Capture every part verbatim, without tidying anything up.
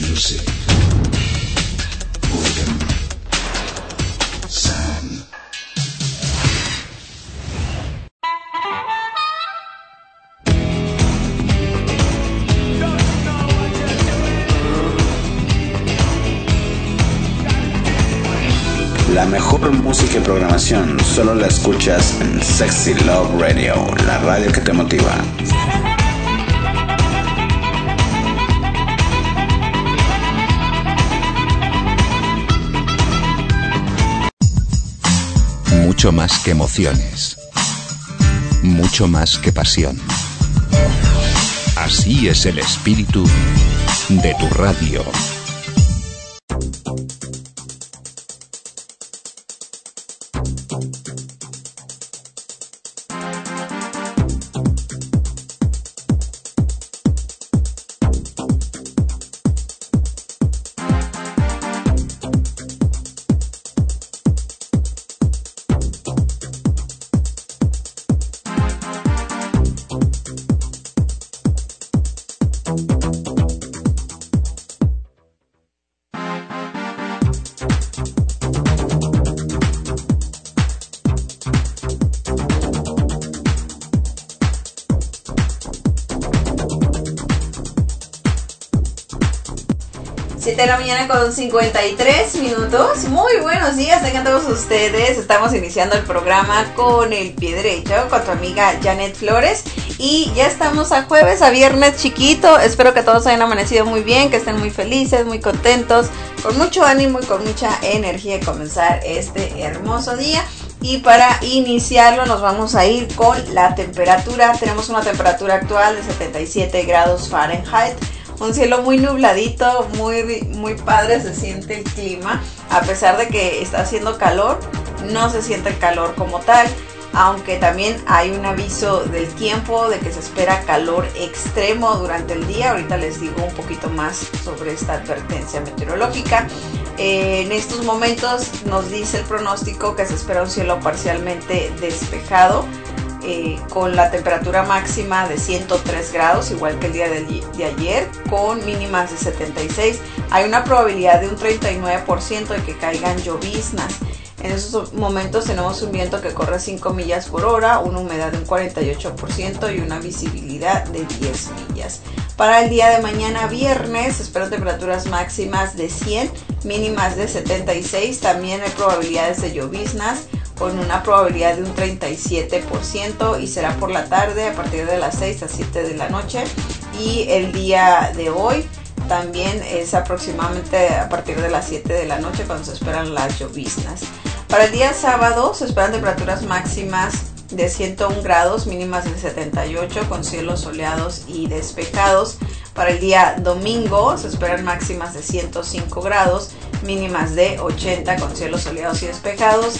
music. Golden Sun. La mejor música y programación solo la escuchas en Sexy Love Radio, la radio que te motiva. Mucho más que emociones, mucho más que pasión. Así es el espíritu de tu radio. siete de la mañana con cincuenta y tres minutos. Muy buenos días, tengan todos ustedes. Estamos iniciando el programa con el pie derecho con tu amiga Janet Flores. Y ya estamos a jueves, a viernes chiquito. Espero que todos hayan amanecido muy bien, que estén muy felices, muy contentos, con mucho ánimo y con mucha energía de comenzar este hermoso día. Y para iniciarlo nos vamos a ir con la temperatura. Tenemos una temperatura actual de setenta y siete grados Fahrenheit. Un cielo muy nubladito, muy, muy padre se siente el clima. A pesar de que está haciendo calor, no se siente el calor como tal. Aunque también hay un aviso del tiempo de que se espera calor extremo durante el día. Ahorita les digo un poquito más sobre esta advertencia meteorológica. Eh, en estos momentos nos dice el pronóstico que se espera un cielo parcialmente despejado. Eh, con la temperatura máxima de ciento tres grados, igual que el día de, de ayer, con mínimas de setenta y seis. Hay una probabilidad de un treinta y nueve por ciento de que caigan lloviznas. En esos momentos tenemos un viento que corre cinco millas por hora, una humedad de un cuarenta y ocho por ciento y una visibilidad de diez millas. Para el día de mañana viernes se esperan temperaturas máximas de cien, mínimas de setenta y seis. También hay probabilidades de lloviznas con una probabilidad de un treinta y siete por ciento y será por la tarde a partir de las seis a siete de la noche. Y el día de hoy también es aproximadamente a partir de las siete de la noche cuando se esperan las lloviznas. Para el día sábado se esperan temperaturas máximas de ciento uno grados, mínimas de setenta y ocho con cielos soleados y despejados. Para el día domingo se esperan máximas de ciento cinco grados, mínimas de ochenta con cielos soleados y despejados.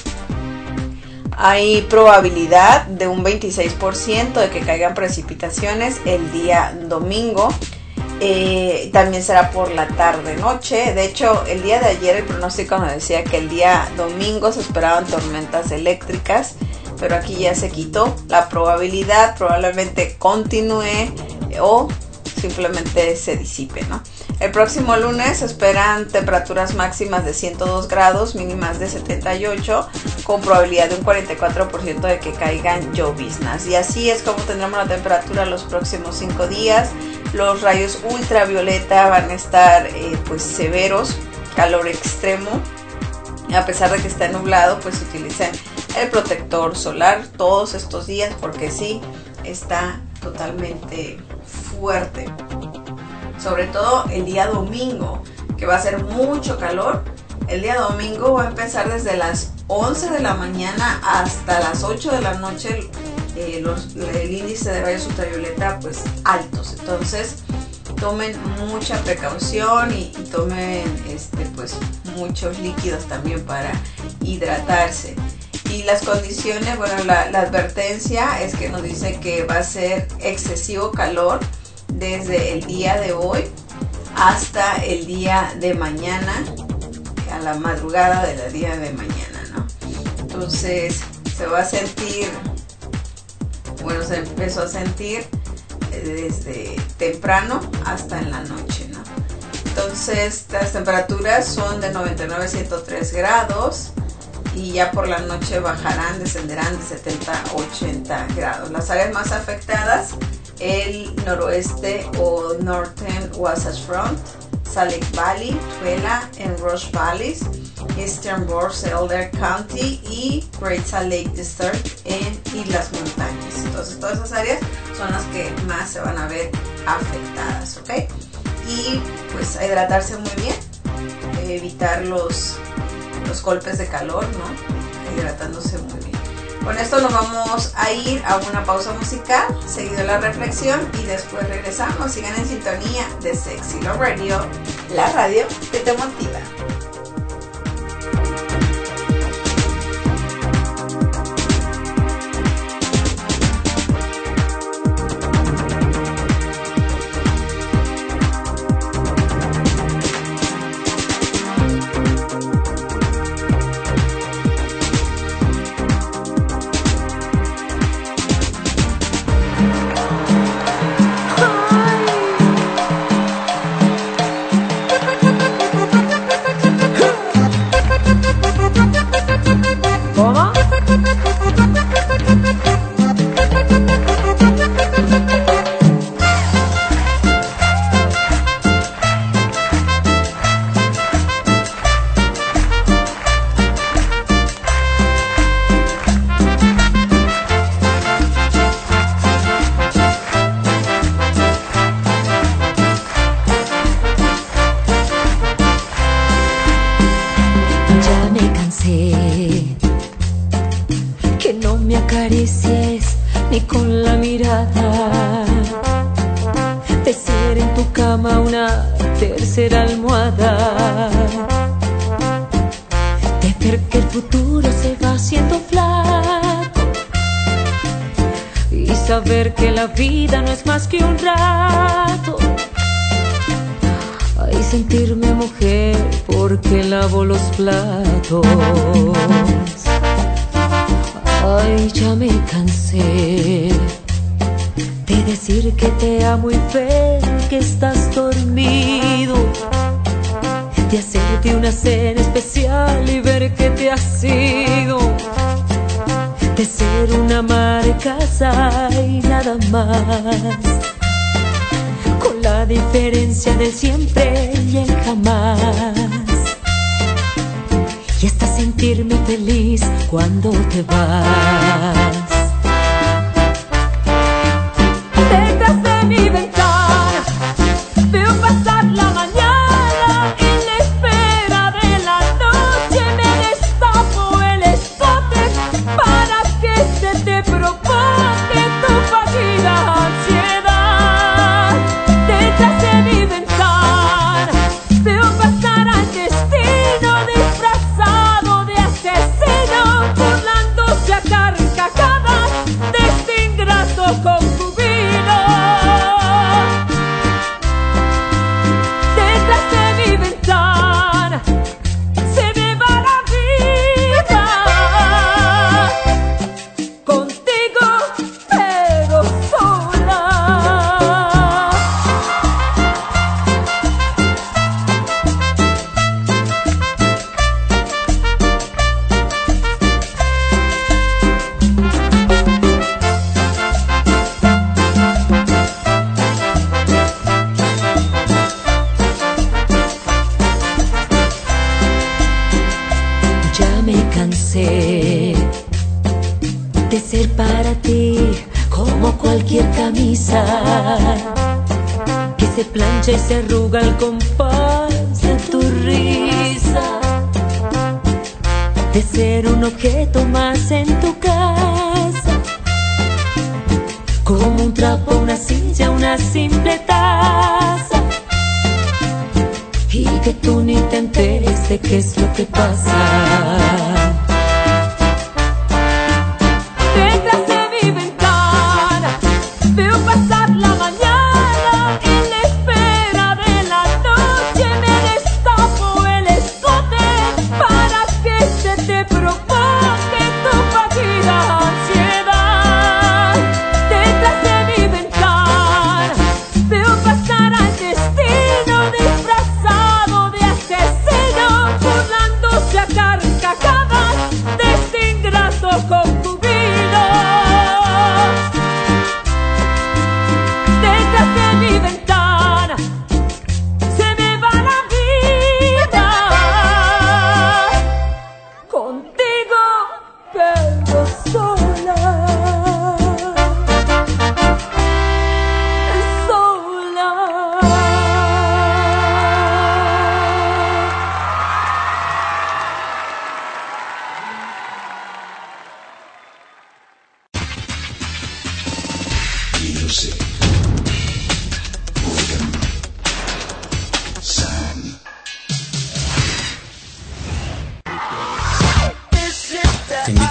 Hay probabilidad de un veintiséis por ciento de que caigan precipitaciones el día domingo. Eh, también será por la tarde-noche. De hecho, el día de ayer el pronóstico nos decía que el día domingo se esperaban tormentas eléctricas, pero aquí ya se quitó. La probabilidad probablemente continúe o simplemente se disipe, ¿no? El próximo lunes se esperan temperaturas máximas de ciento dos grados, mínimas de setenta y ocho, con probabilidad de un cuarenta y cuatro por ciento de que caigan lloviznas. Y así es como tendremos la temperatura los próximos cinco días. Los rayos ultravioleta van a estar eh, pues severos, calor extremo. A pesar de que está nublado, pues utilicen el protector solar todos estos días porque sí, está totalmente fuerte. Sobre todo el día domingo, que va a ser mucho calor. El día domingo va a empezar desde las once de la mañana hasta las ocho de la noche. Eh, los, el índice de rayos ultravioleta pues altos. Entonces tomen mucha precaución y, y tomen este, pues, muchos líquidos también para hidratarse. Y las condiciones, bueno, la, la advertencia es que nos dice que va a ser excesivo calor desde el día de hoy hasta el día de mañana, a la madrugada del día de mañana, ¿no? Entonces se va a sentir, bueno, se empezó a sentir desde temprano hasta en la noche, ¿no? Entonces las temperaturas son de noventa y nueve a ciento tres grados y ya por la noche bajarán, descenderán de setenta a ochenta grados. Las áreas más afectadas: el noroeste o Northern Wasatch Front, Salt Lake Valley, Tooele and Rush Valleys, Eastern Borders, Elder County y Great Salt Lake Desert en y las montañas. Entonces todas esas áreas son las que más se van a ver afectadas, ¿ok? Y pues a hidratarse muy bien, evitar los, los golpes de calor, ¿no? Hidratándose muy bien. Con esto nos vamos a ir a una pausa musical, seguido la reflexión y después regresamos. Sigan en sintonía de Sexy Love Radio, la radio que te motiva. Platos. Ay, ya me cansé de decir que te amo y ver que estás dormido, de hacerte una cena especial y ver que te has ido, de ser una ama de casa y nada más, con la diferencia del siempre y el jamás. Y hasta sentirme feliz cuando te vas. Detrás de mi ventana veo pasar la mañana y en la espera de la noche me destapo el escote para que se te provoque tu fallida ansiedad. Detrás de mi ventana veo pasar al destino disfrazado de asesino, burlándose a carcajadas de este ingrato concubino. Detrás de mi ventana se me va la vida, contigo pero sola. Ya me cansé de ser para ti como cualquier camisa que se plancha y se arruga al compás de tu risa, de ser un objeto más en tu casa, como un trapo, una silla, una simple taza, y que tú ni te enteres de qué es lo que pasa. Detrás de mi ventana veo pasar la mañana y en la espera de la noche me destapo el escote para que se te provoque tu fallida ansiedad. Detrás de mi ventana veo pasar al destino disfrazado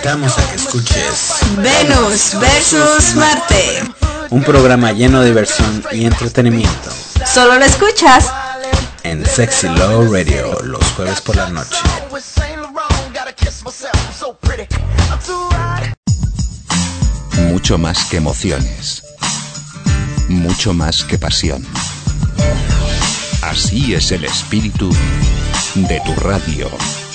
invitamos a que escuches Venus versus Marte. Un programa lleno de diversión y entretenimiento. Solo lo escuchas en Sexy Love Radio los jueves por la noche. Mucho más que emociones. Mucho más que pasión. Así es el espíritu de tu radio.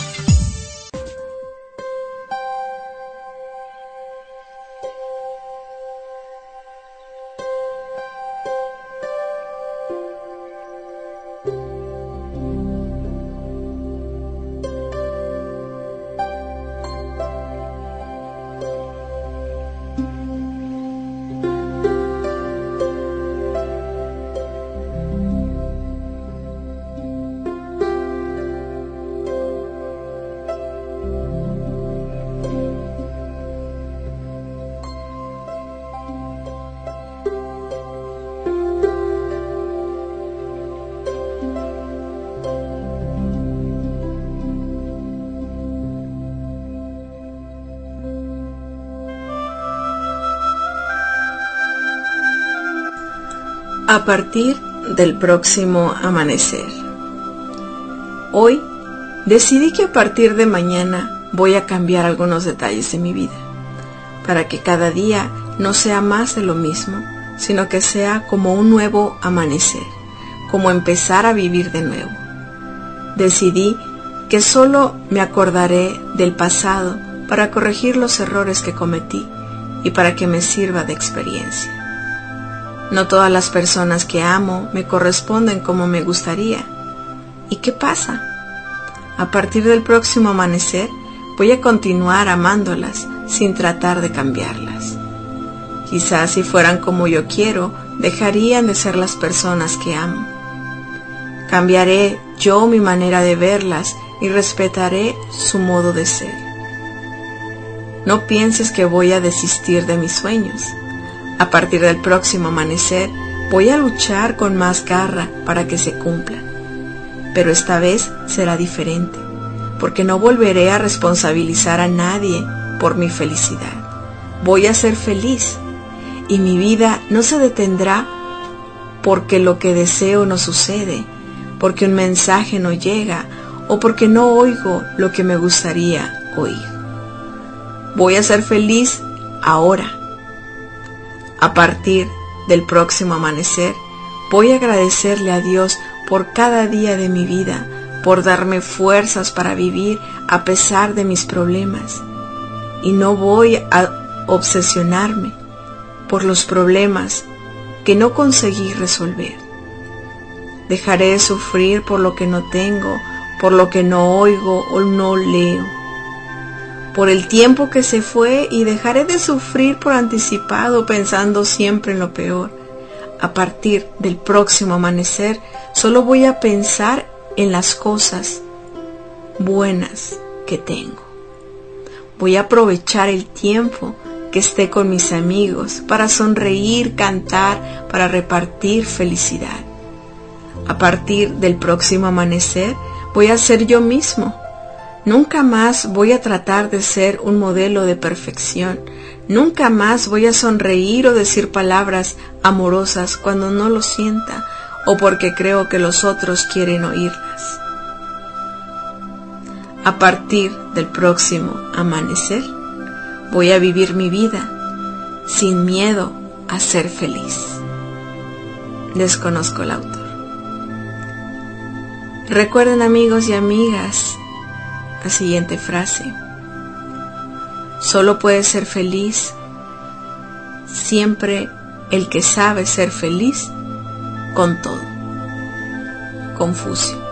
A partir del próximo amanecer. Hoy decidí que a partir de mañana voy a cambiar algunos detalles de mi vida, para que cada día no sea más de lo mismo, sino que sea como un nuevo amanecer, como empezar a vivir de nuevo. Decidí que solo me acordaré del pasado para corregir los errores que cometí y para que me sirva de experiencia. No todas las personas que amo me corresponden como me gustaría. ¿Y qué pasa? A partir del próximo amanecer voy a continuar amándolas sin tratar de cambiarlas. Quizás si fueran como yo quiero, dejarían de ser las personas que amo. Cambiaré yo mi manera de verlas y respetaré su modo de ser. No pienses que voy a desistir de mis sueños. A partir del próximo amanecer voy a luchar con más garra para que se cumplan. Pero esta vez será diferente, porque no volveré a responsabilizar a nadie por mi felicidad. Voy a ser feliz y mi vida no se detendrá porque lo que deseo no sucede, porque un mensaje no llega o porque no oigo lo que me gustaría oír. Voy a ser feliz ahora. A partir del próximo amanecer, voy a agradecerle a Dios por cada día de mi vida, por darme fuerzas para vivir a pesar de mis problemas. Y no voy a obsesionarme por los problemas que no conseguí resolver. Dejaré de sufrir por lo que no tengo, por lo que no oigo o no leo, por el tiempo que se fue, y dejaré de sufrir por anticipado pensando siempre en lo peor. A partir del próximo amanecer solo voy a pensar en las cosas buenas que tengo. Voy a aprovechar el tiempo que esté con mis amigos para sonreír, cantar, para repartir felicidad. A partir del próximo amanecer voy a ser yo mismo. Nunca más voy a tratar de ser un modelo de perfección. Nunca más voy a sonreír o decir palabras amorosas cuando no lo sienta o porque creo que los otros quieren oírlas. A partir del próximo amanecer, voy a vivir mi vida sin miedo a ser feliz. Desconozco el autor. Recuerden, amigos y amigas, la siguiente frase: solo puede ser feliz siempre el que sabe ser feliz con todo. Confucio.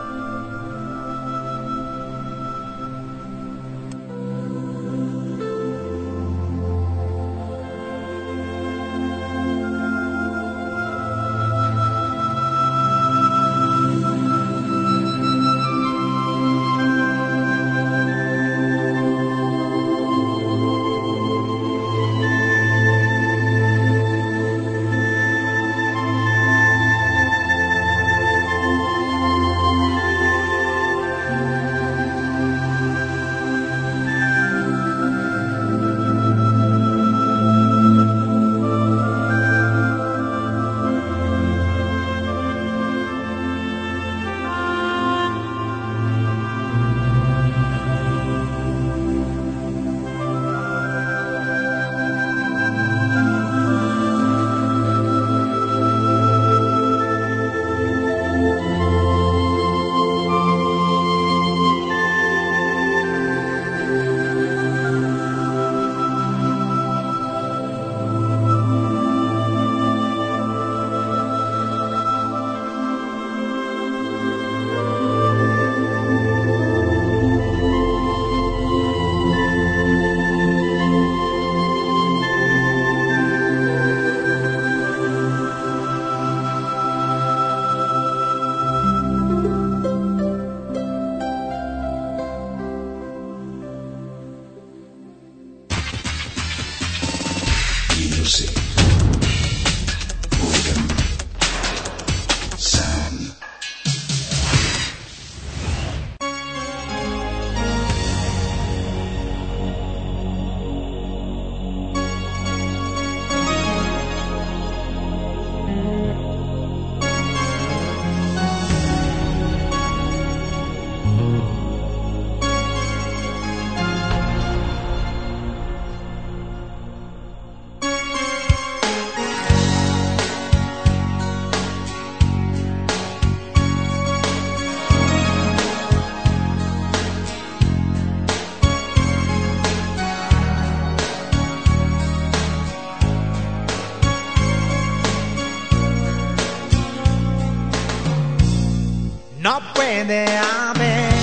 no puede haber.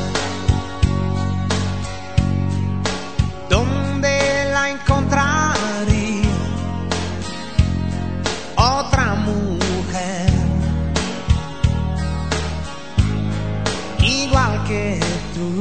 ¿Dónde la encontraría otra mujer igual que tú?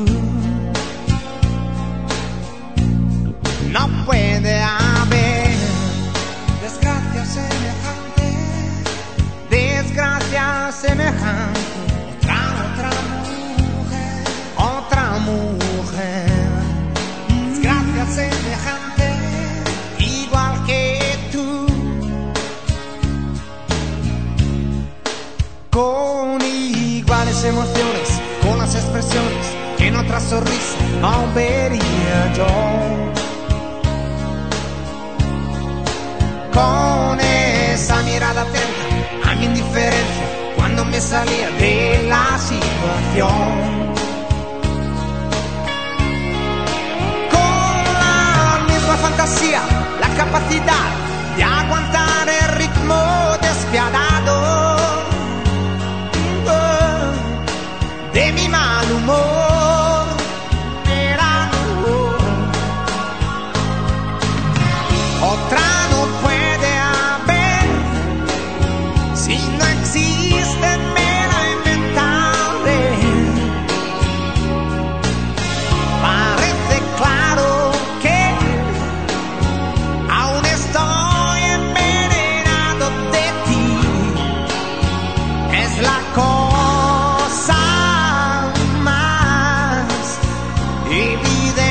No puede haber desgracia semejante, desgracia semejante. Otra, otra mujer, otra mujer, desgracia semejante, igual que tú. Con iguales emociones, con las expresiones que en otra sonrisa no vería yo. Con esa mirada atenta a mi indiferencia cuando me salía de la situación. Con la misma fantasía, la capacidad de aguantar el ritmo despiadado de mi mal humor. Era otra. Si no existe, me la inventaré. Parece claro que aún estoy envenenado de ti. Es la cosa más evidente.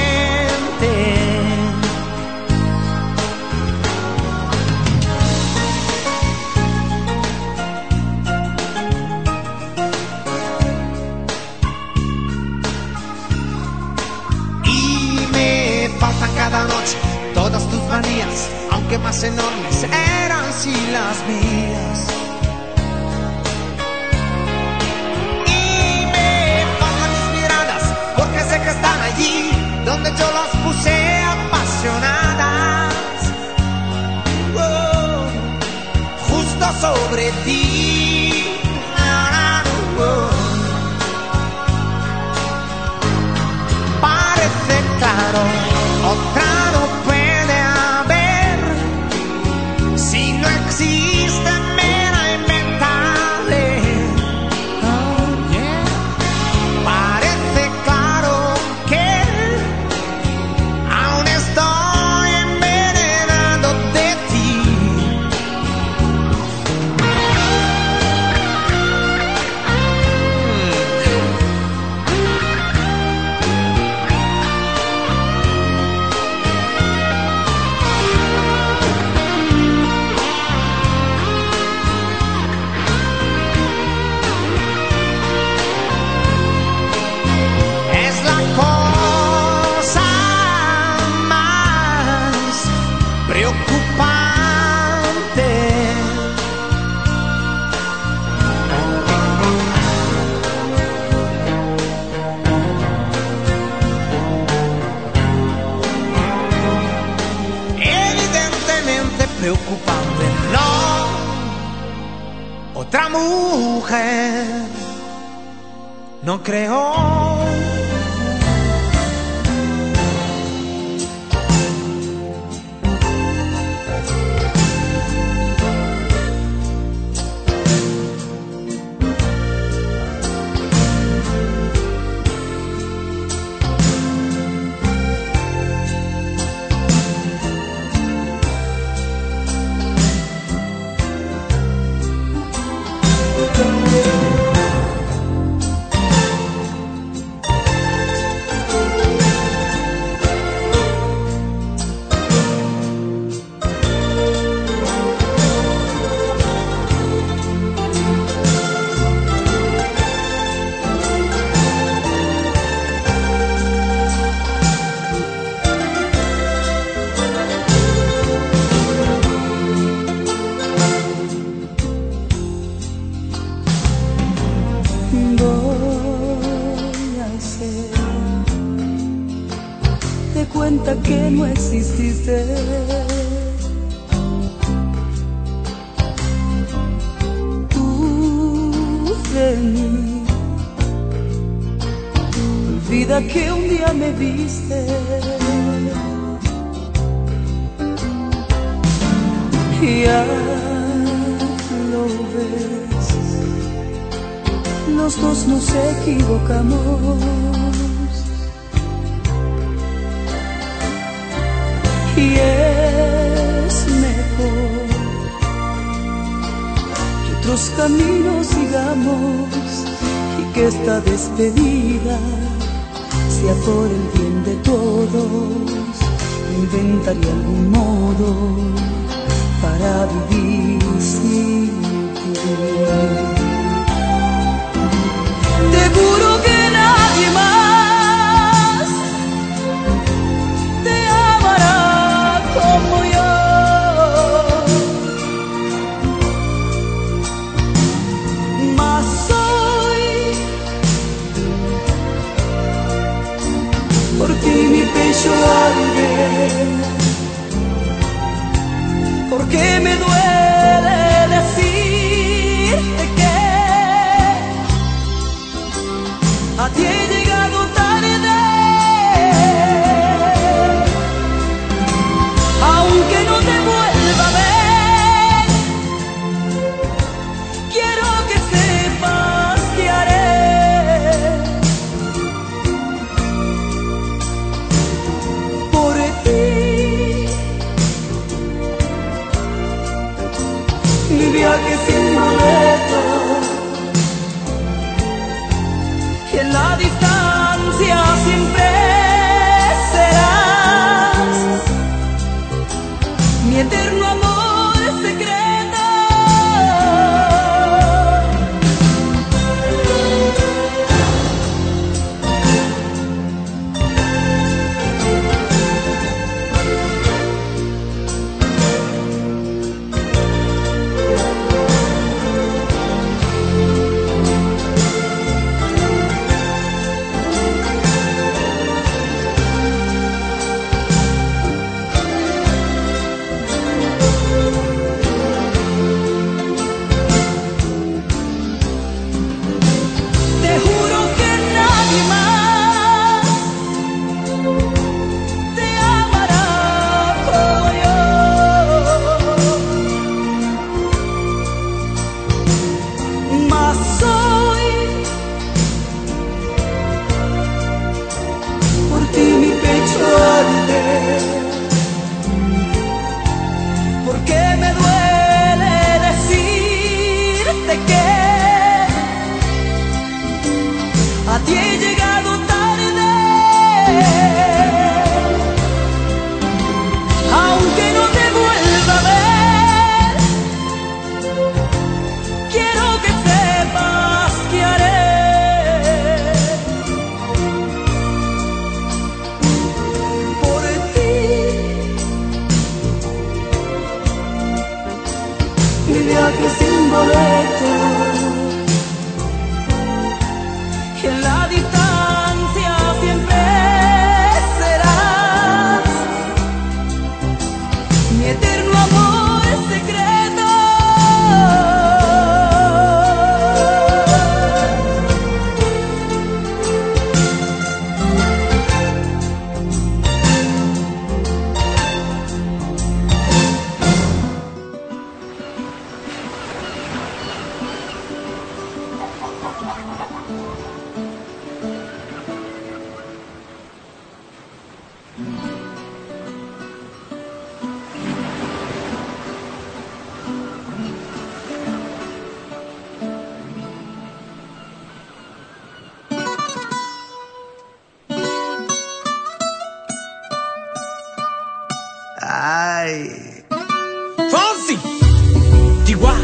Cada noche todas tus manías, aunque más enormes, eran sí las mías. Y me faltan mis miradas, porque sé que están allí donde yo las puse apasionadas. Oh, justo sobre ti. Oh, parece claro. Otra no puede haber. Si no existe, me la inventaré. Oh, yeah. Parece claro que aún estoy envenenado de ti. Preocupante, no, otra mujer, no creo. Cuenta que no exististe. Tú de mí vida que un día me viste. Ya lo ves, los dos nos equivocamos. Y es mejor que otros caminos sigamos y que esta despedida sea por el bien de todos. Inventaré algún modo para vivir sin ti. Te juro que nadie más te amará como yo. Mas hoy por ti mi pecho arde, porque me duele decirte que a ti he llegado tarde, aunque no te vuelva a ver. Quiero que sepas que haré por ti. Mi viaje sin boleto, y en la distancia siempre serás mi eterno amor secreto. Ay, Fonsi, Chihuahua.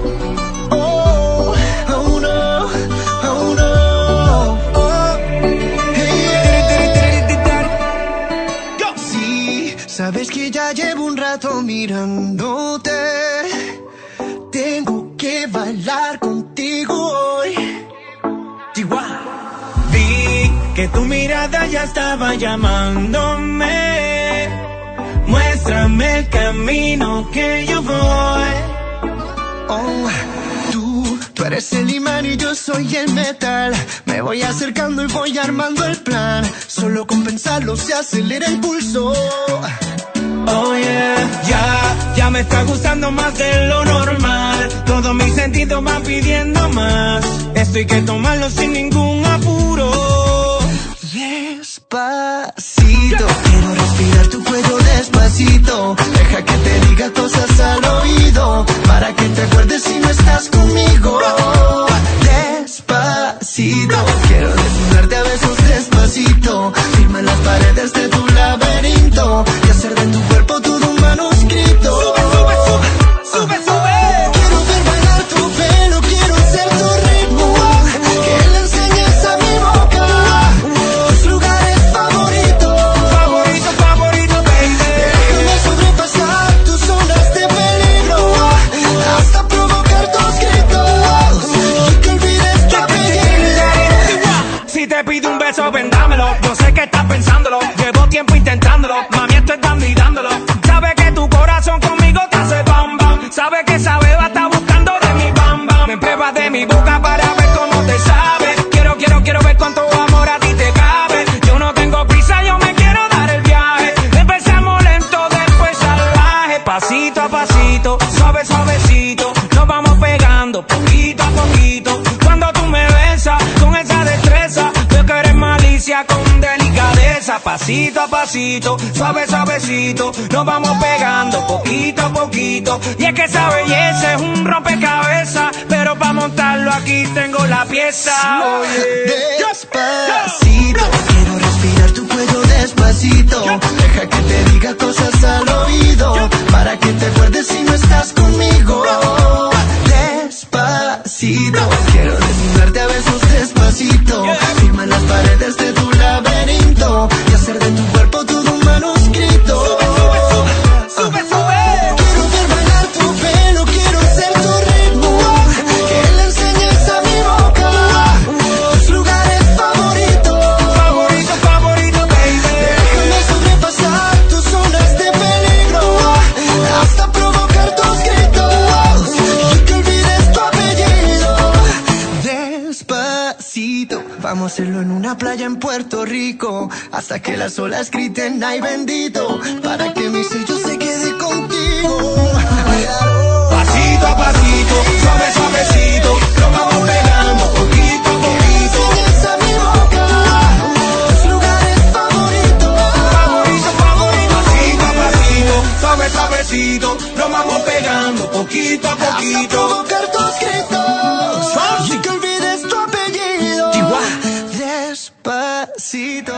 Oh, oh no, oh no. Oh. Hey, Go. Sí, sabes que ya llevo un rato mirándote. Tengo que bailar contigo hoy. Chihuahua. Vi que tu mirada ya estaba llamándome. Muéstrame el camino que yo voy. Oh, tú, tú eres el imán y yo soy el metal. Me voy acercando y voy armando el plan. Solo con pensarlo se acelera el pulso. Oh yeah, ya, ya me está gustando más de lo normal. Todos mis sentidos van pidiendo más. Esto hay que tomarlo sin ningún apuro. Despacito, quiero respirar tu cuello despacito. Deja que te diga cosas al oído, para que te acuerdes si no estás conmigo. Despacito, quiero desnudarte a besos despacito. Firma en las paredes de tu laberinto y hacer de tu cuerpo todo un manuscrito. Sube, sube, sube, sube, sube. Quiero ver bailar tu pelo, quiero ser tu ritmo. Que le enseñes a mi boca tus lugares favoritos. Favorito, favorito, baby. Déjame sobrepasar tus zonas de peligro, hasta provocar tus gritos y que olvides tu apellido. Si te pido un beso, vendámelo. Yo sé que estás pensándolo. Llevo tiempo intentándolo. Mami, estoy dando y dándolo. Sabe que tu corazón conmigo te hace bam bam. Sabe que esa beba está buscando de mi bam bam. Me pruebas de mi boca para ver cómo te sabe. Quiero, quiero, quiero ver cuánto amor a ti te cabe. Yo no tengo prisa, yo me quiero dar el viaje. Empezamos lento, después salvaje. Pasito a pasito, suave, suavecito. Nos vamos pegando poquito a poquito. Cuando tú me besas con esa destreza, veo que eres malicia con delicadeza. Pasito a pasito, suave, suavecito. Nos vamos pegando poquito a poquito. Y es que esa belleza es un rompecabezas, pero para montarlo aquí tengo la pieza. Oye, despacito, quiero respirar tu cuello despacito. Deja que te diga cosas al oído, para que te acuerdes si no estás conmigo. Despacito, quiero desnudarte a besos despacito. Firma en las paredes de tu laberinto y hacer de tu cuerpo todo un manuscrito. sube, sube. Quiero ver bailar tu pelo, quiero ser tu ritmo. Que le enseñes a mi boca tus lugares favoritos. Favorito, favorito, baby. Déjame sobrepasar tus zonas de peligro, hasta provocar tus gritos y que olvides tu apellido. Despacito, vamos a hacerlo en una playa en Puerto Rico, hasta que las olas griten ay bendito, para que mi sello se quede contigo. Pasito a pasito, suave, suavecito. Lo vamos pegando poquito a poquito. Enseñas a mi boca tus lugares favoritos. Favorito, favorito. Pasito a pasito, suave, suavecito. Lo vamos pegando poquito a Hasta poquito. provocar tus gritos y que olvides tu apellido. Despacito.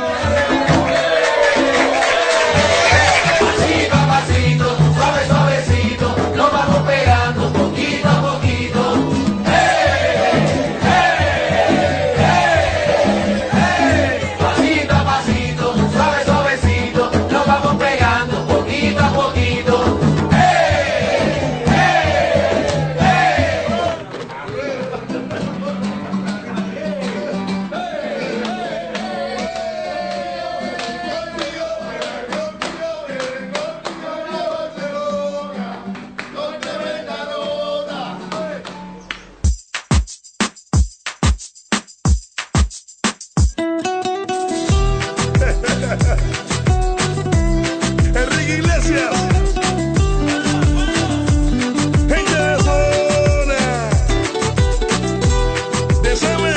Pasito a pasito, suave, suavecito. Lo vamos pegando poquito a poquito. Hey, hey, hey, hey. Pasito a pasito, suave, suavecito. Lo vamos pegando poquito a poquito. Hey, hey, hey. Enrique Iglesias, gente de zona, Desame.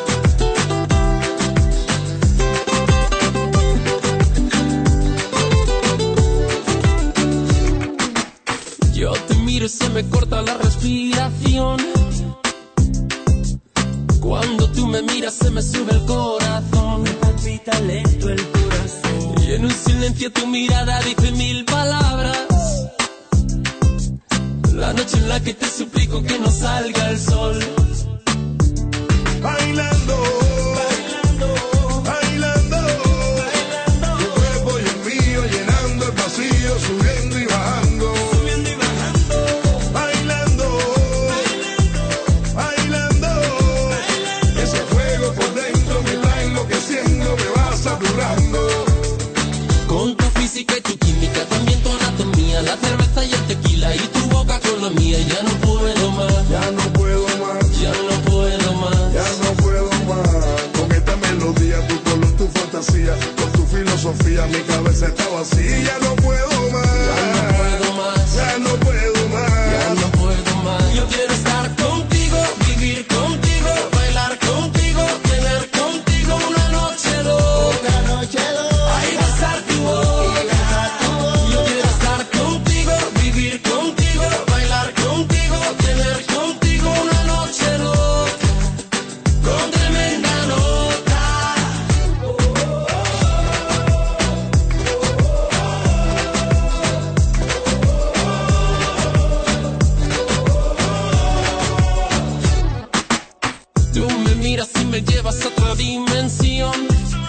Yo te miro y se me corta la respiración. Cuando tú me miras se me sube el corazón. Me palpita lento el corazón. Y en un silencio tu mirada dice mil palabras. La noche en la que te suplico que no salga el sol. Bailando, bailando, bailando, bailando. Tu cuerpo y el mío llenando el vacío, subiendo y bajando, subiendo y bajando. Bailando, bailando, bailando, bailando. Ese fuego por dentro me va enloqueciendo, me va saturando. Con tu física y tu química, también tu anatomía, la cerveza y el tequila y tu boca con la mía, ya no puedo más. Ya no puedo más. Tú me miras y me llevas a otra dimensión.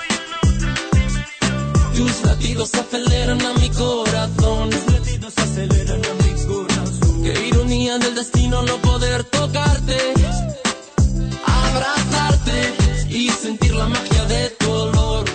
Tus latidos aceleran a mi corazón. Tus latidos aceleran a mi corazón. Qué ironía del destino no poder tocarte, abrazarte y sentir la magia de tu olor.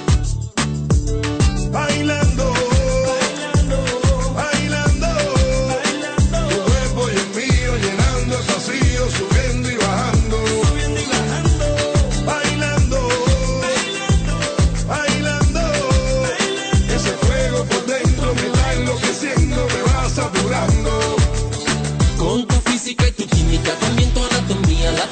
Bailando, bailando, bailando, bailando. Tu cuerpo y el mío llenando el vacío, subiendo y bajando, subiendo y bajando. Bailando, bailando, bailando, bailando. Ese fuego por dentro me está enloqueciendo, me va saturando. Con tu física y tu química, también tu anatomía, la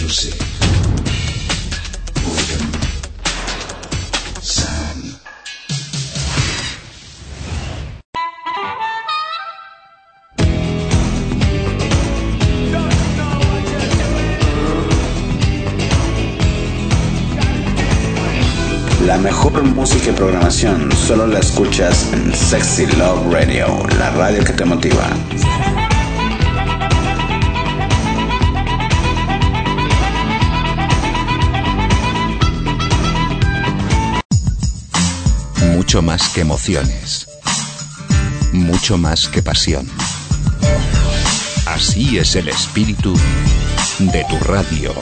Music. Boredom. Sound. La mejor música y programación solo la escuchas en Sexy Love Radio, la radio que te motiva. Mucho más que emociones. Mucho más que pasión. Así es el espíritu de tu radio.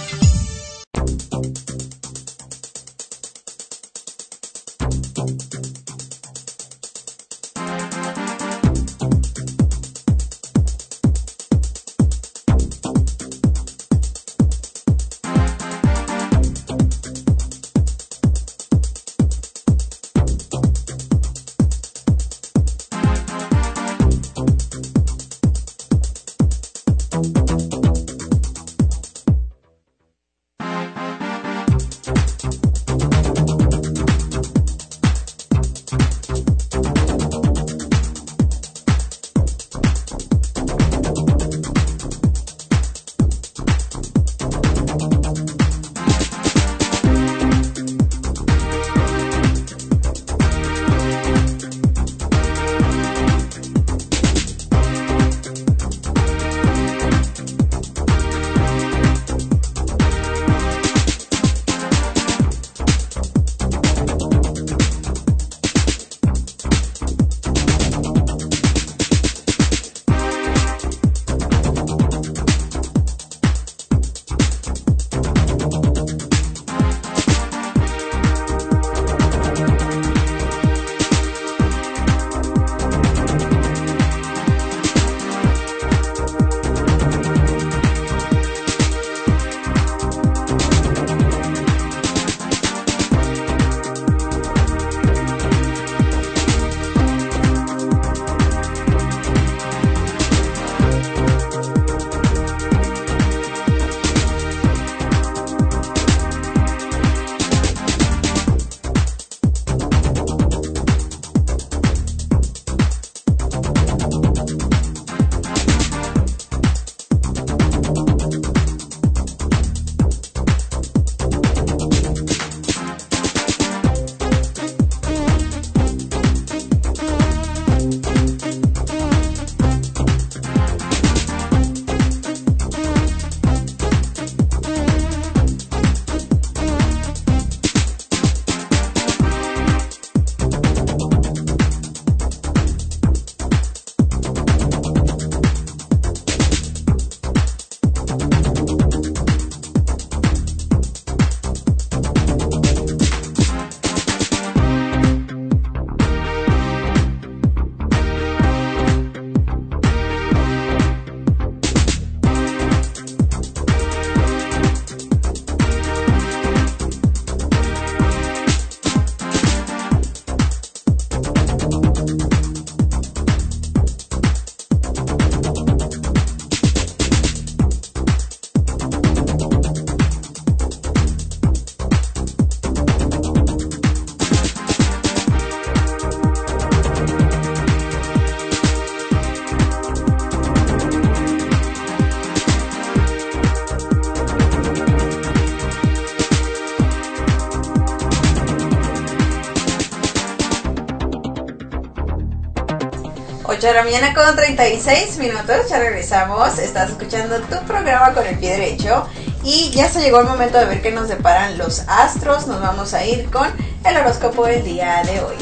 ocho de la mañana con treinta y seis minutos, ya regresamos. Estás escuchando tu programa con el pie derecho y ya se llegó el momento de ver qué nos deparan los astros. Nos vamos a ir con el horóscopo del día de hoy.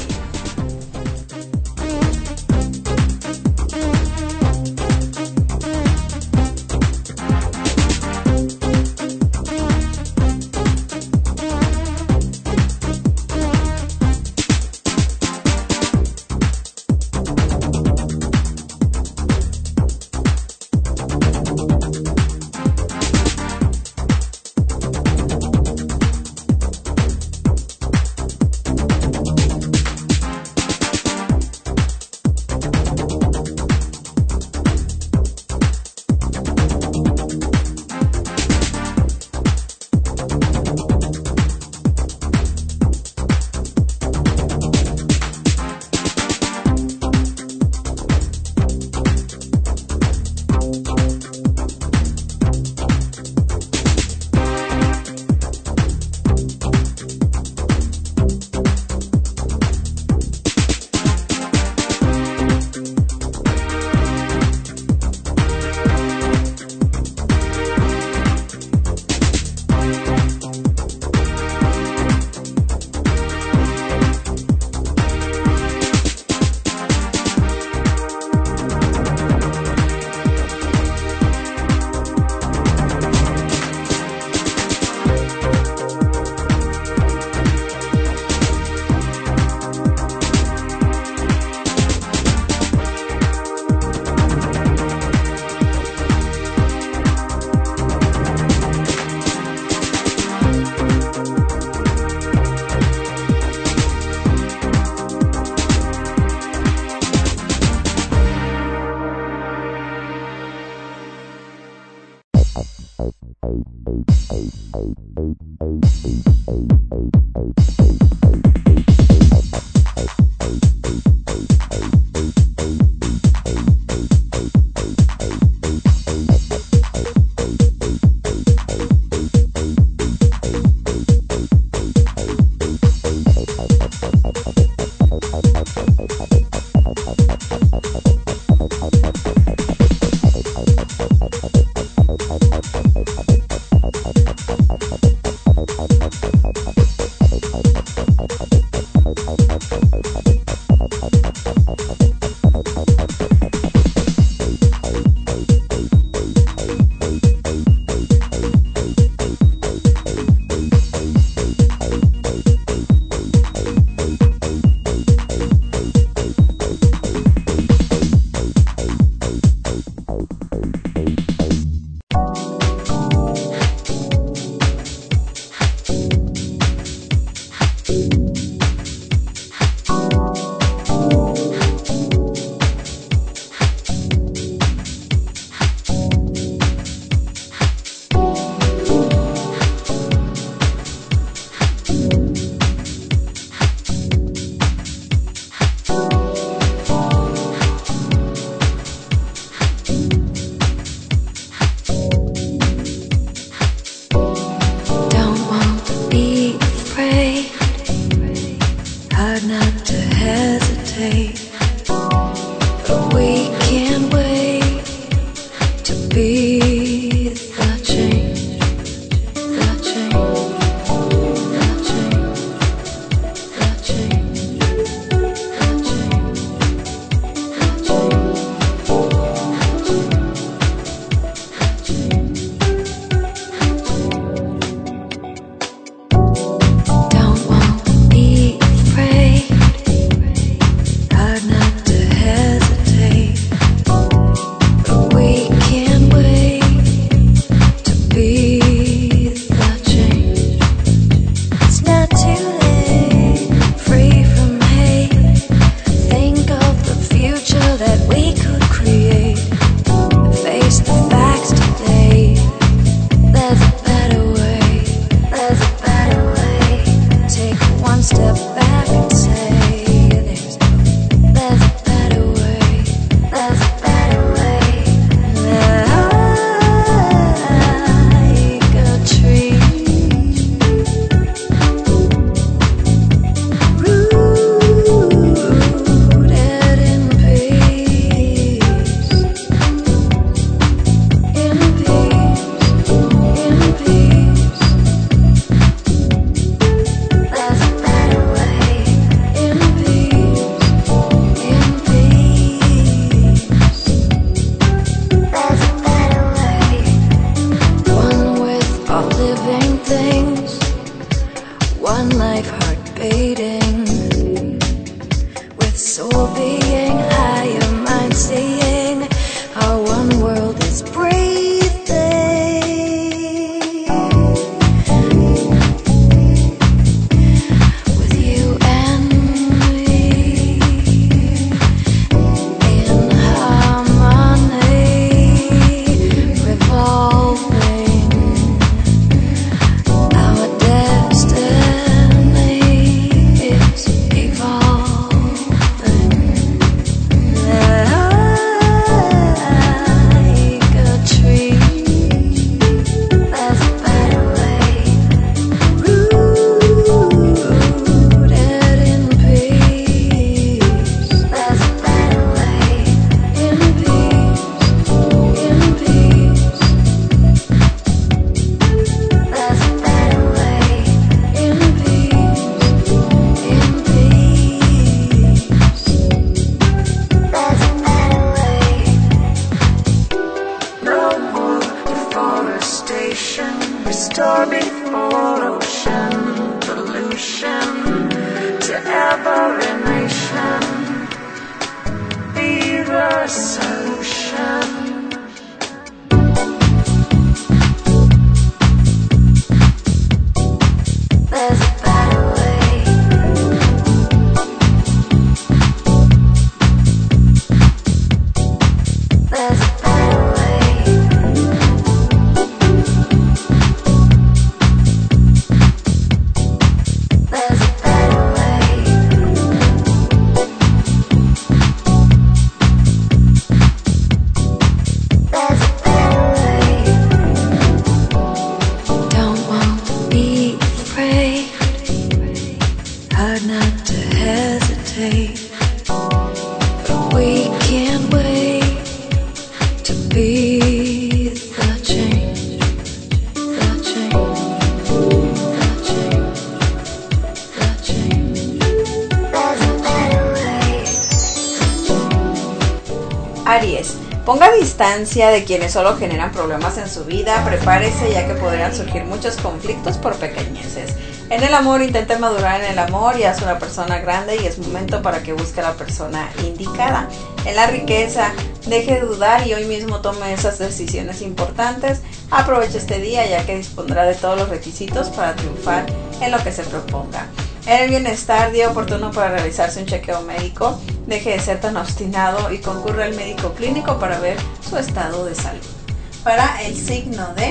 Ponga distancia de quienes solo generan problemas en su vida, prepárese ya que podrían surgir muchos conflictos por pequeñeces. En el amor, intente madurar en el amor y haz una persona grande y es momento para que busque a la persona indicada. En la riqueza, deje de dudar y hoy mismo tome esas decisiones importantes. Aproveche este día ya que dispondrá de todos los requisitos para triunfar en lo que se proponga. En el bienestar, día oportuno para realizarse un chequeo médico. Deje de ser tan obstinado y concurra al médico clínico para ver su estado de salud. Para el signo de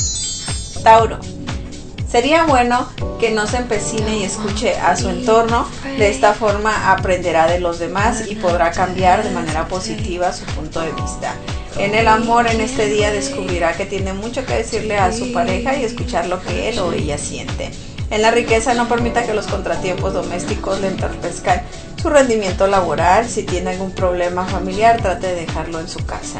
Tauro, sería bueno que no se empecine y escuche a su entorno. De esta forma aprenderá de los demás y podrá cambiar de manera positiva su punto de vista. En el amor, en este día descubrirá que tiene mucho que decirle a su pareja y escuchar lo que él o ella siente. En la riqueza, no permita que los contratiempos domésticos le entorpezcan su rendimiento laboral. Si tiene algún problema familiar, trate de dejarlo en su casa.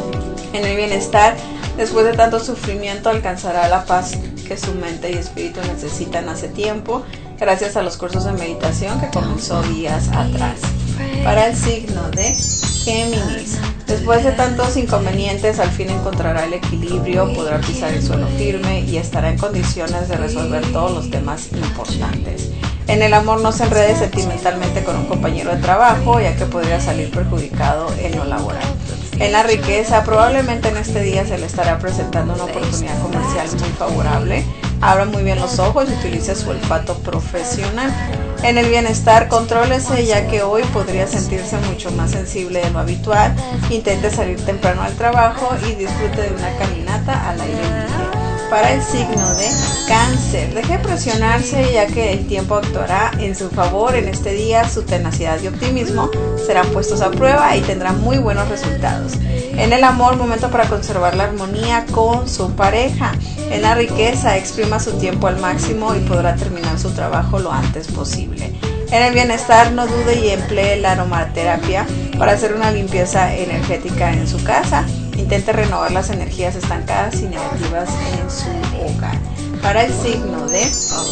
En el bienestar, después de tanto sufrimiento, alcanzará la paz que su mente y espíritu necesitan hace tiempo, gracias a los cursos de meditación que comenzó días atrás. Para el signo de Géminis, después de tantos inconvenientes, al fin encontrará el equilibrio, podrá pisar el suelo firme y estará en condiciones de resolver todos los temas importantes. En el amor, no se enrede sentimentalmente con un compañero de trabajo, ya que podría salir perjudicado en lo laboral. En la riqueza, probablemente en este día se le estará presentando una oportunidad comercial muy favorable. Abra muy bien los ojos y utilice su olfato profesional. En el bienestar, contrólese ya que hoy podría sentirse mucho más sensible de lo habitual. Intente salir temprano al trabajo y disfrute de una caminata al aire libre. Para el signo de Cáncer, deje de presionarse ya que el tiempo actuará en su favor. En este día su tenacidad y optimismo serán puestos a prueba y tendrá muy buenos resultados. En el amor, momento para conservar la armonía con su pareja. En la riqueza, exprima su tiempo al máximo y podrá terminar su trabajo lo antes posible. En el bienestar, no dude y emplee la aromaterapia para hacer una limpieza energética en su casa. Intente renovar las energías estancadas y negativas en su hogar. Para el signo de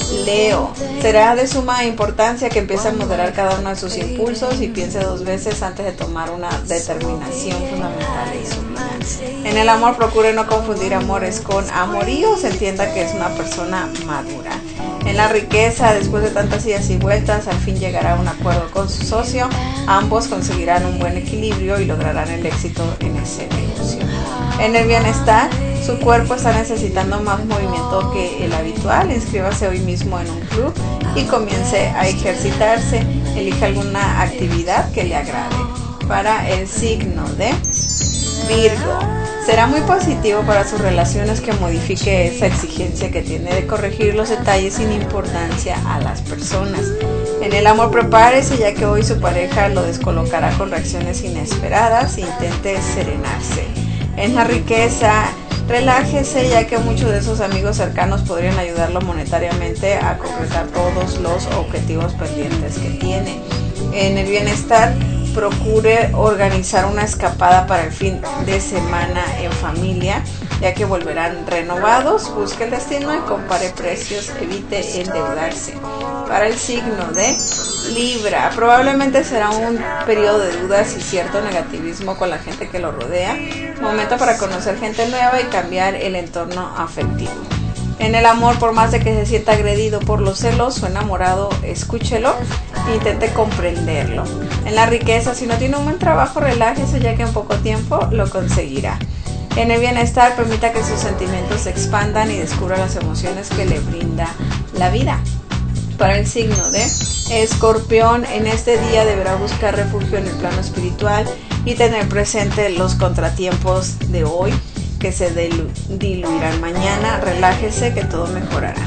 Leo, será de suma importancia que empiece a moderar cada uno de sus impulsos y piense dos veces antes de tomar una determinación fundamental en su vida. En el amor, procure no confundir amores con amoríos, entienda que es una persona madura. En la riqueza, después de tantas idas y vueltas, al fin llegará a un acuerdo con su socio. Ambos conseguirán un buen equilibrio y lograrán el éxito en ese negocio. En el bienestar, su cuerpo está necesitando más movimiento que el habitual. Inscríbase hoy mismo en un club y comience a ejercitarse. Elija alguna actividad que le agrade. Para el signo de Virgo, será muy positivo para sus relaciones que modifique esa exigencia que tiene de corregir los detalles sin importancia a las personas. En el amor, prepárese ya que hoy su pareja lo descolocará con reacciones inesperadas e intente serenarse. En la riqueza, relájese ya que muchos de sus amigos cercanos podrían ayudarlo monetariamente a concretar todos los objetivos pendientes que tiene. En el bienestar, procure organizar una escapada para el fin de semana en familia, ya que volverán renovados. Busque el destino y compare precios, evite endeudarse. Para el signo de Libra, probablemente será un periodo de dudas y cierto negativismo con la gente que lo rodea. Momento para conocer gente nueva y cambiar el entorno afectivo. En el amor, por más de que se sienta agredido por los celos o enamorado, escúchelo e intente comprenderlo. En la riqueza, si no tiene un buen trabajo, relájese ya que en poco tiempo lo conseguirá. En el bienestar, permita que sus sentimientos se expandan y descubra las emociones que le brinda la vida. Para el signo de Escorpión, en este día deberá buscar refugio en el plano espiritual y tener presente los contratiempos de hoy que se diluirán mañana. Relájese que todo mejorará.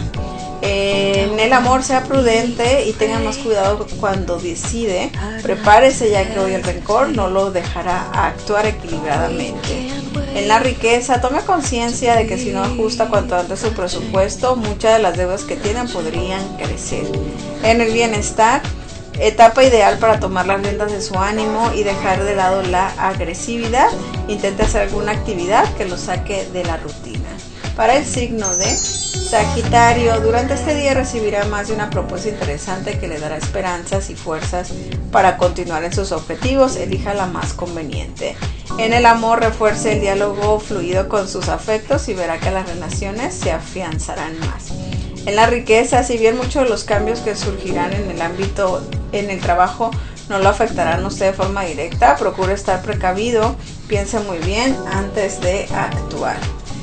En el amor, sea prudente y tenga más cuidado cuando decide. Prepárese ya que hoy el rencor no lo dejará actuar equilibradamente. En la riqueza, tome conciencia de que si no ajusta cuanto antes su presupuesto, muchas de las deudas que tienen podrían crecer. En el bienestar, etapa ideal para tomar las riendas de su ánimo y dejar de lado la agresividad. Intente hacer alguna actividad que lo saque de la rutina. Para el signo de Sagitario, durante este día recibirá más de una propuesta interesante que le dará esperanzas y fuerzas para continuar en sus objetivos. Elija la más conveniente. En el amor, refuerce el diálogo fluido con sus afectos y verá que las relaciones se afianzarán más. En la riqueza, si bien muchos de los cambios que surgirán en el ámbito, en el trabajo, no lo afectarán a usted de forma directa, procure estar precavido, piense muy bien antes de actuar.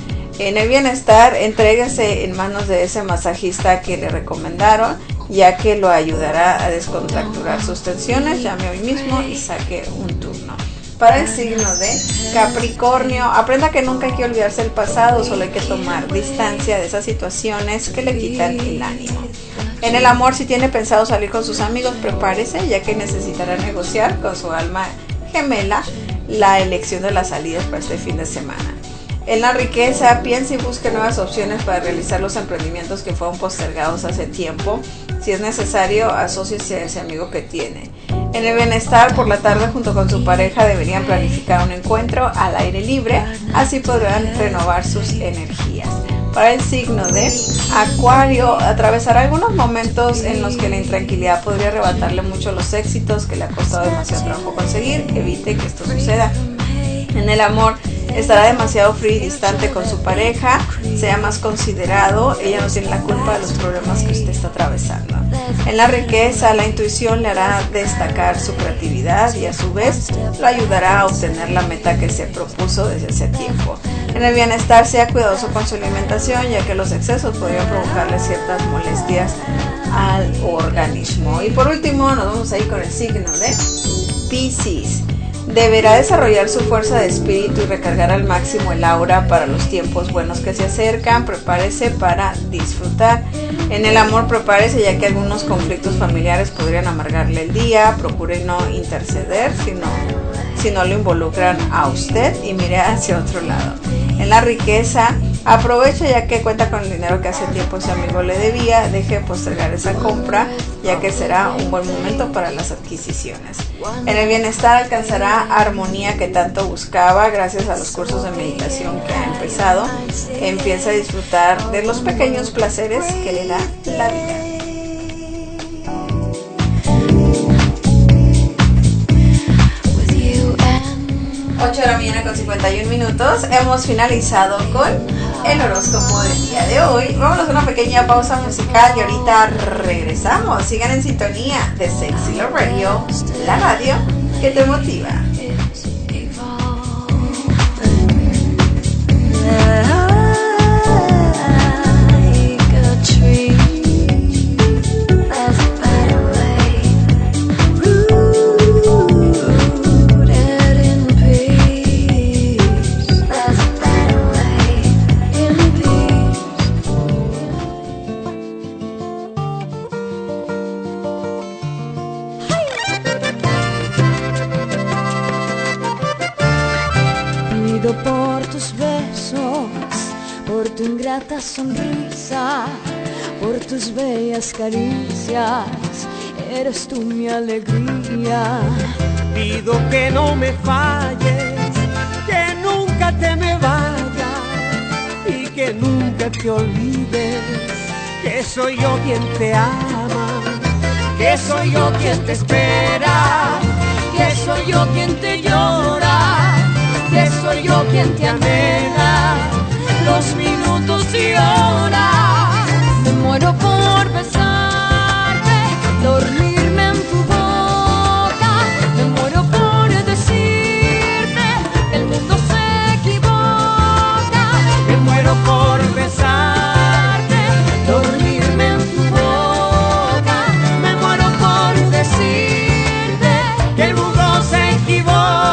En el bienestar, entréguese en manos de ese masajista que le recomendaron, ya que lo ayudará a descontracturar sus tensiones. Llame hoy mismo y saque un turno. Para el signo de Capricornio, aprenda que nunca hay que olvidarse del pasado, solo hay que tomar distancia de esas situaciones que le quitan el ánimo. En el amor, si tiene pensado salir con sus amigos, prepárese, ya que necesitará negociar con su alma gemela la elección de las salidas para este fin de semana. En la riqueza, piense y busque nuevas opciones para realizar los emprendimientos que fueron postergados hace tiempo. Si es necesario, asóciese a ese amigo que tiene. En el bienestar, por la tarde junto con su pareja deberían planificar un encuentro al aire libre, así podrán renovar sus energías. Para el signo de Acuario, atravesará algunos momentos en los que la intranquilidad podría arrebatarle mucho los éxitos que le ha costado demasiado trabajo conseguir. Evite que esto suceda. En el amor, estará demasiado frío y distante con su pareja, sea más considerado, ella no tiene la culpa de los problemas que usted está atravesando. En la riqueza, la intuición le hará destacar su creatividad y a su vez lo ayudará a obtener la meta que se propuso desde hace tiempo. En el bienestar, sea cuidadoso con su alimentación, ya que los excesos podrían provocarle ciertas molestias al organismo. Y por último, nos vamos a ir con el signo de Piscis. Deberá desarrollar su fuerza de espíritu y recargar al máximo el aura para los tiempos buenos que se acercan. Prepárese para disfrutar. En el amor, prepárese, ya que algunos conflictos familiares podrían amargarle el día. Procure no interceder si no, si no lo involucran a usted y mire hacia otro lado. En la riqueza, aproveche ya que cuenta con el dinero que hace tiempo ese amigo le debía. Deje de postergar esa compra, ya que será un buen momento para las adquisiciones. En el bienestar, alcanzará armonía que tanto buscaba gracias a los cursos de meditación que ha empezado. Empieza a disfrutar de los pequeños placeres que le da la vida. ocho de la mañana con cincuenta y un minutos. Hemos finalizado con el horóscopo del día de hoy. Vámonos a una pequeña pausa musical y ahorita regresamos. Sigan en sintonía de Sexy Love Radio, la radio que te motiva. Por tus besos, por tu ingrata sonrisa, por tus bellas caricias, eres tú mi alegría. Pido que no me falles, que nunca te me vayas y que nunca te olvides que soy yo quien te ama, que soy yo quien te espera, que soy yo quien te llora, que soy yo quien te anhela los minutos y horas. Me muero por besarte, dormirme en tu boca. Me muero por decirte que el mundo se equivoca. Me muero por besarte, dormirme en tu boca. Me muero por decirte que el mundo se equivoca.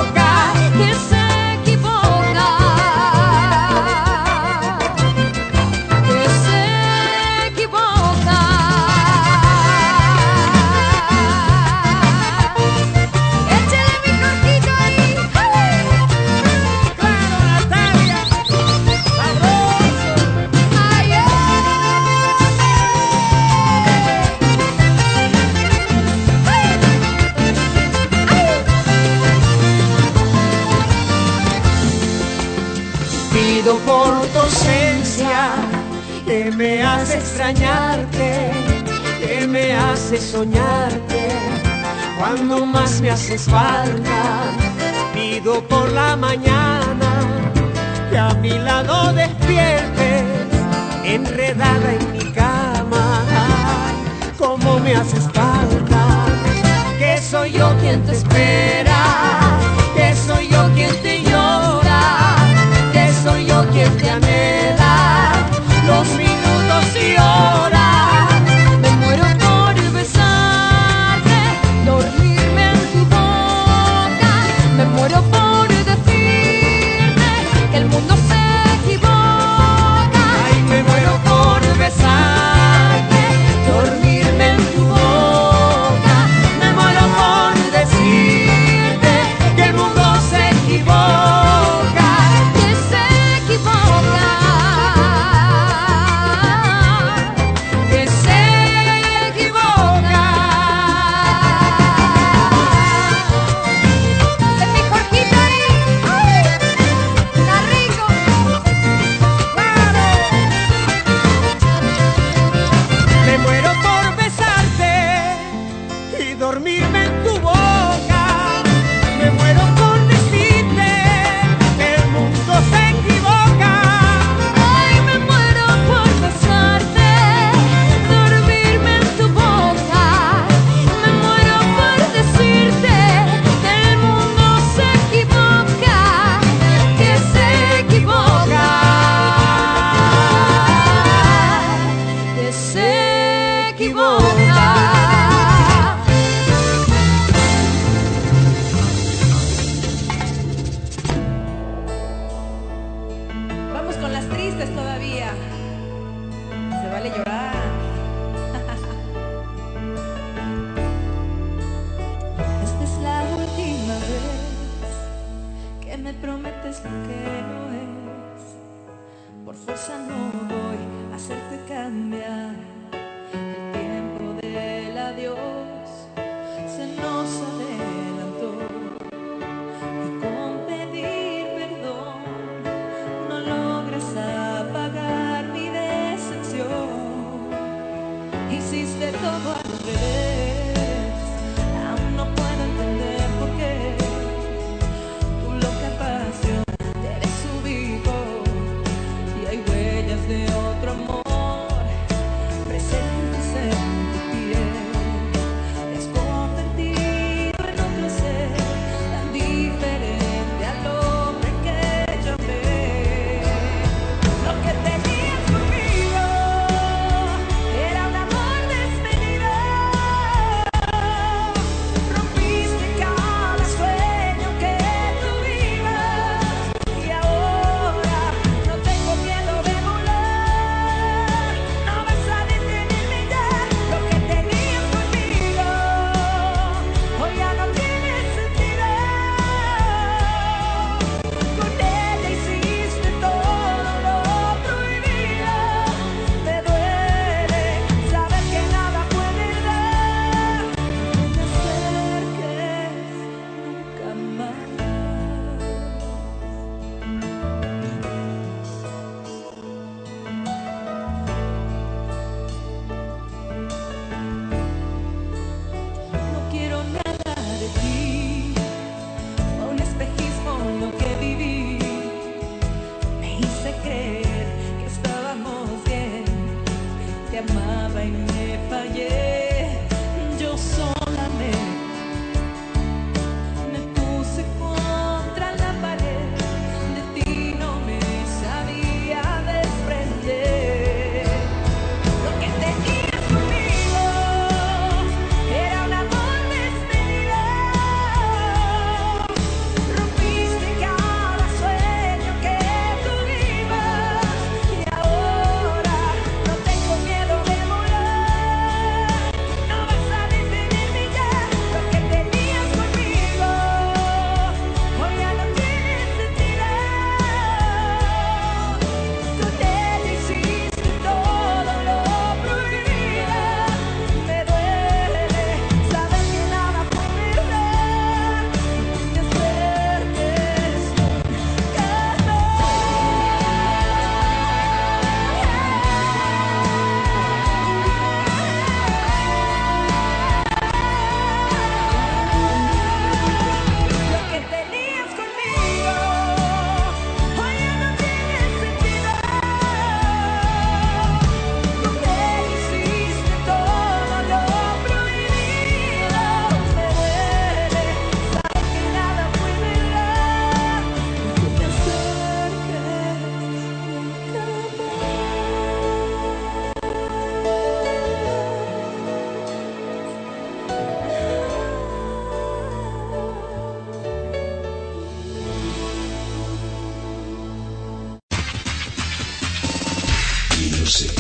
Por tu ausencia, que me hace extrañarte, que me hace soñarte, cuando más me haces falta. pido por la mañana que a mi lado despiertes, enredada en mi cama. Cómo me haces falta, que soy yo quien te espera, que soy yo quien te llora, que soy yo quien te anhela, los minutos y horas. Me muero por besarte, dormirme en tu boca, me muero por decirte que el mundo se equivoca. Ay, me muero por besarte, dormirme en tu boca, me muero por decirte que el mundo se equivoca, que se equivoca, que se equivoca. De mi Jorgito ahí, ¡ay! Está rico. Me muero por besarte y dormirme en tu boca. Me muero por decirte que el mundo se equivoca. Ay, me muero por besarte, dormirme en tu boca. Me muero por decirte que el mundo se equivoca, que se equivoca, que se equivoca. Vamos con las tristes todavía. Se vale llorar. Esta es la última vez que me prometes lo que no es. Por fuerza no voy a hacerte cambiar. El tiempo del adiós se nos adelantó. Y con pedir perdón no logras apagar mi decepción. Hiciste todo al revés. Aún no puedo entender por qué tu loca pasión te desubicó. Y hay huellas de otro amor presentes en tu piel. Te has convertido en otro ser tan diferente al hombre que yo amé. Lo que tenías conmigo era un amor desmedido. Rompiste cada sueño que tuvimos. Y ahora no tengo miedo de volar. No vas a detenerme ya. Lo que tenías conmigo hoy ya no tiene sentido. Con ella hiciste todo lo prohibido. Me duele saber que nada puede dar. No te acerques nunca más. No quiero nada de ti. Fue un espejismo lo que viví. Me hice creer que estábamos bien. Te amaba y me fallé. Yo sola me, me puse contra la pared. De ti no me sabía desprender. Lo que tenías conmigo era un amor desmedido. Rompiste cada sueño que tuvimos. Y ahora no tengo miedo de volar. Music.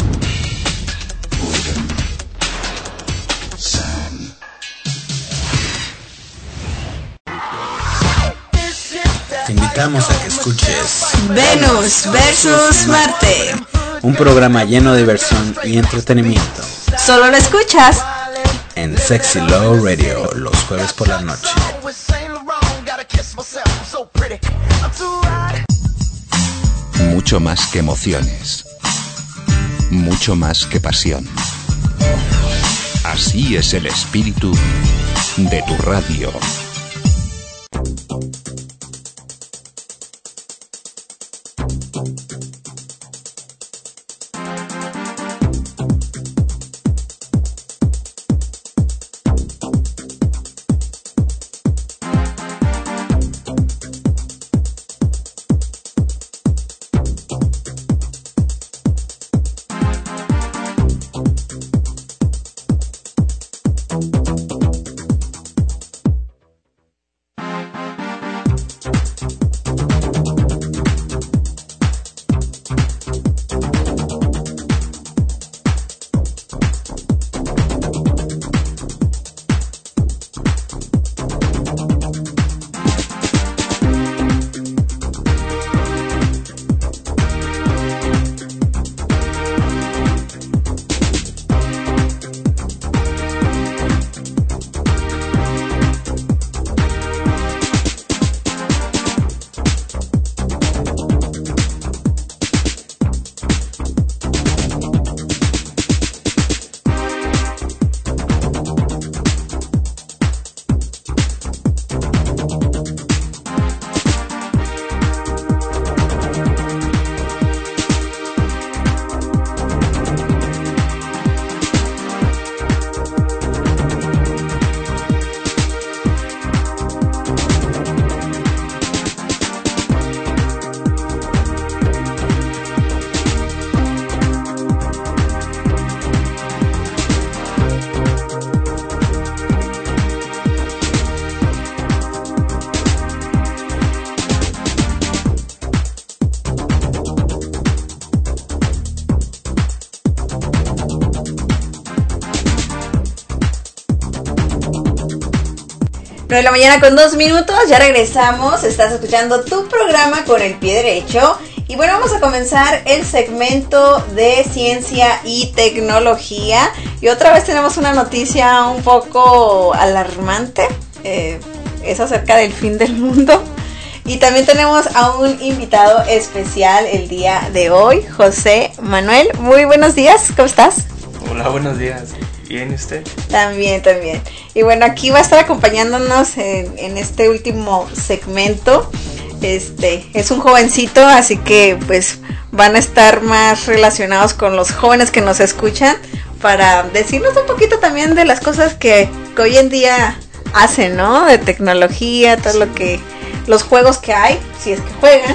Urban Sound. Te invitamos a que escuches Venus versus Marte. un programa lleno de diversión y entretenimiento Solo lo escuchas en Sexy Love Radio los jueves por la noche. Mucho más que emociones. Mucho más que pasión. Así es el espíritu de tu radio. nueve de la mañana con dos minutos, ya regresamos, estás escuchando tu programa con el pie derecho. Y bueno, vamos a comenzar el segmento de ciencia y tecnología. Y otra vez tenemos una noticia un poco alarmante, eh, es acerca del fin del mundo. Y también tenemos a un invitado especial el día de hoy, José Manuel. Muy buenos días, ¿cómo estás? Hola, buenos días. ¿Bien usted? También, también. Y bueno, aquí va a estar acompañándonos en, en este último segmento. Este es un jovencito, así que pues van a estar más relacionados con los jóvenes que nos escuchan para decirnos un poquito también de las cosas que, que hoy en día hacen, ¿no? De tecnología, todo lo que, los juegos que hay, si es que juegan.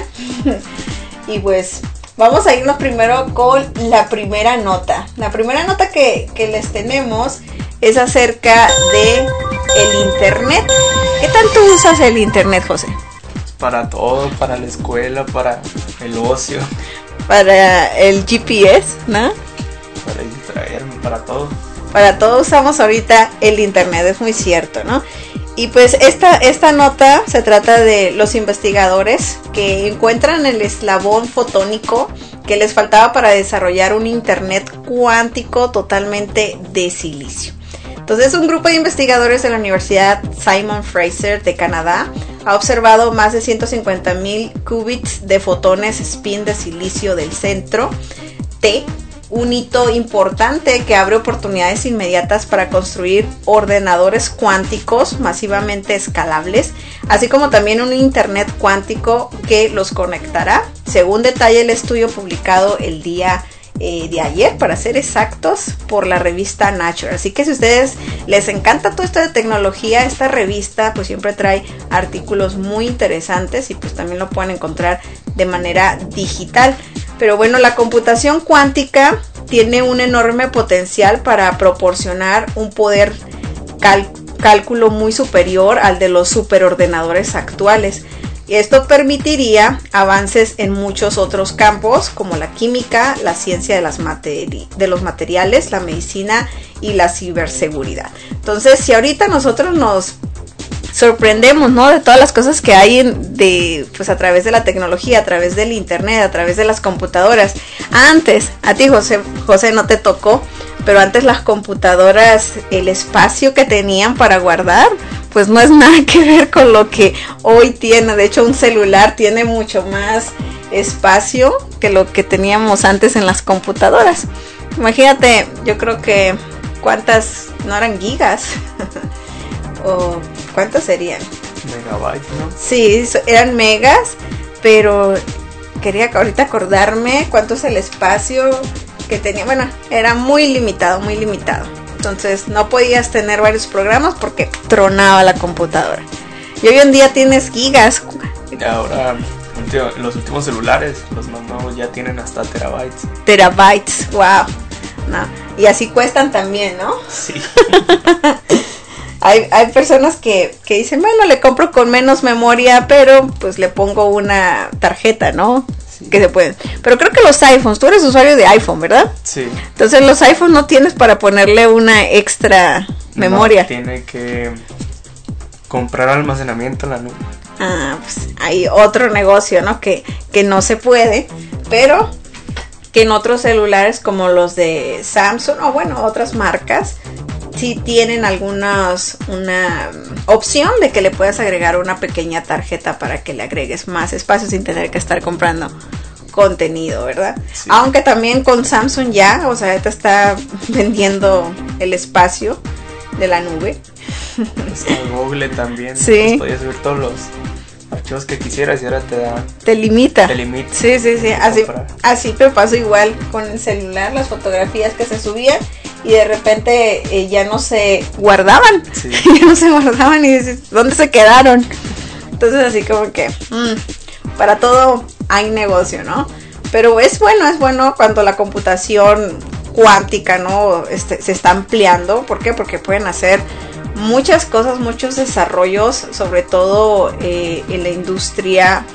Y pues vamos a irnos primero con la primera nota. La primera nota que, que les tenemos es acerca de el internet. ¿Qué tanto usas el internet, José? Para todo, para la escuela, para el ocio. Para el G P S, ¿no? Para distraerme, para todo. Para todo usamos ahorita el internet, es muy cierto, ¿no? Y pues esta, esta nota se trata de los investigadores que encuentran el eslabón fotónico que les faltaba para desarrollar un internet cuántico totalmente de silicio. Entonces, un grupo de investigadores de la Universidad Simon Fraser de Canadá ha observado más de ciento cincuenta mil qubits de fotones spin de silicio del centro T, un hito importante que abre oportunidades inmediatas para construir ordenadores cuánticos masivamente escalables, así como también un internet cuántico que los conectará, según detalla el estudio publicado el día Eh, de ayer, para ser exactos, por la revista Nature. Así que si a ustedes les encanta todo esto de tecnología, esta revista pues siempre trae artículos muy interesantes y pues también lo pueden encontrar de manera digital. Pero bueno, la computación cuántica tiene un enorme potencial para proporcionar un poder cal- cálculo muy superior al de los superordenadores actuales. esto permitiría avances en muchos otros campos como la química, la ciencia de, las materi- de los materiales, la medicina y la ciberseguridad. Entonces, si ahorita nosotros nos sorprendemos, ¿no?, de todas las cosas que hay en, de, pues a través de la tecnología, a través del internet, a través de las computadoras. Antes, a ti José, José no te tocó, pero antes las computadoras, el espacio que tenían para guardar, pues no es nada que ver con lo que hoy tiene. De hecho, un celular tiene mucho más espacio que lo que teníamos antes en las computadoras. Imagínate, yo creo que cuántas, no eran gigas, o cuántas serían. Megabytes, ¿no? Sí, eran megas, pero quería ahorita acordarme cuánto es el espacio que tenía. Bueno, era muy limitado, muy limitado. Entonces no podías tener varios programas porque tronaba la computadora. Y hoy en día tienes gigas. Y ahora los últimos celulares, los más nuevos, ya tienen hasta terabytes. Terabytes, wow. No. Y así cuestan también, ¿no? Sí. Hay, hay personas que, que dicen, bueno, le compro con menos memoria, pero pues le pongo una tarjeta, ¿no? Sí. Que se pueden. Pero creo que los iPhones, tú eres usuario de iPhone, ¿verdad? Sí. Entonces los iPhones no tienes para ponerle una extra memoria. No, tiene que comprar almacenamiento en la nube. Ah, pues hay otro negocio, ¿no? Que, que no se puede, pero que en otros celulares como los de Samsung o bueno, otras marcas, sí tienen algunas, una opción de que le puedas agregar una pequeña tarjeta para que le agregues más espacio sin tener que estar comprando contenido, ¿verdad? Sí. Aunque también con Samsung ya, o sea, te está vendiendo el espacio de la nube. Está Google también. Sí. Pues podías subir todos los archivos que quisieras y ahora te da. Te limita. Te limita. Sí, sí, sí. Así, así me pasó igual con el celular, las fotografías que se subían y de repente eh, ya no se guardaban. Sí. Ya no se guardaban y dices, ¿dónde se quedaron? Entonces así como que mmm, para todo hay negocio, ¿no? Pero es bueno, es bueno cuando la computación cuántica, ¿no? Este, se está ampliando. ¿Por qué? Porque pueden hacer muchas cosas, muchos desarrollos, sobre todo eh, en la industria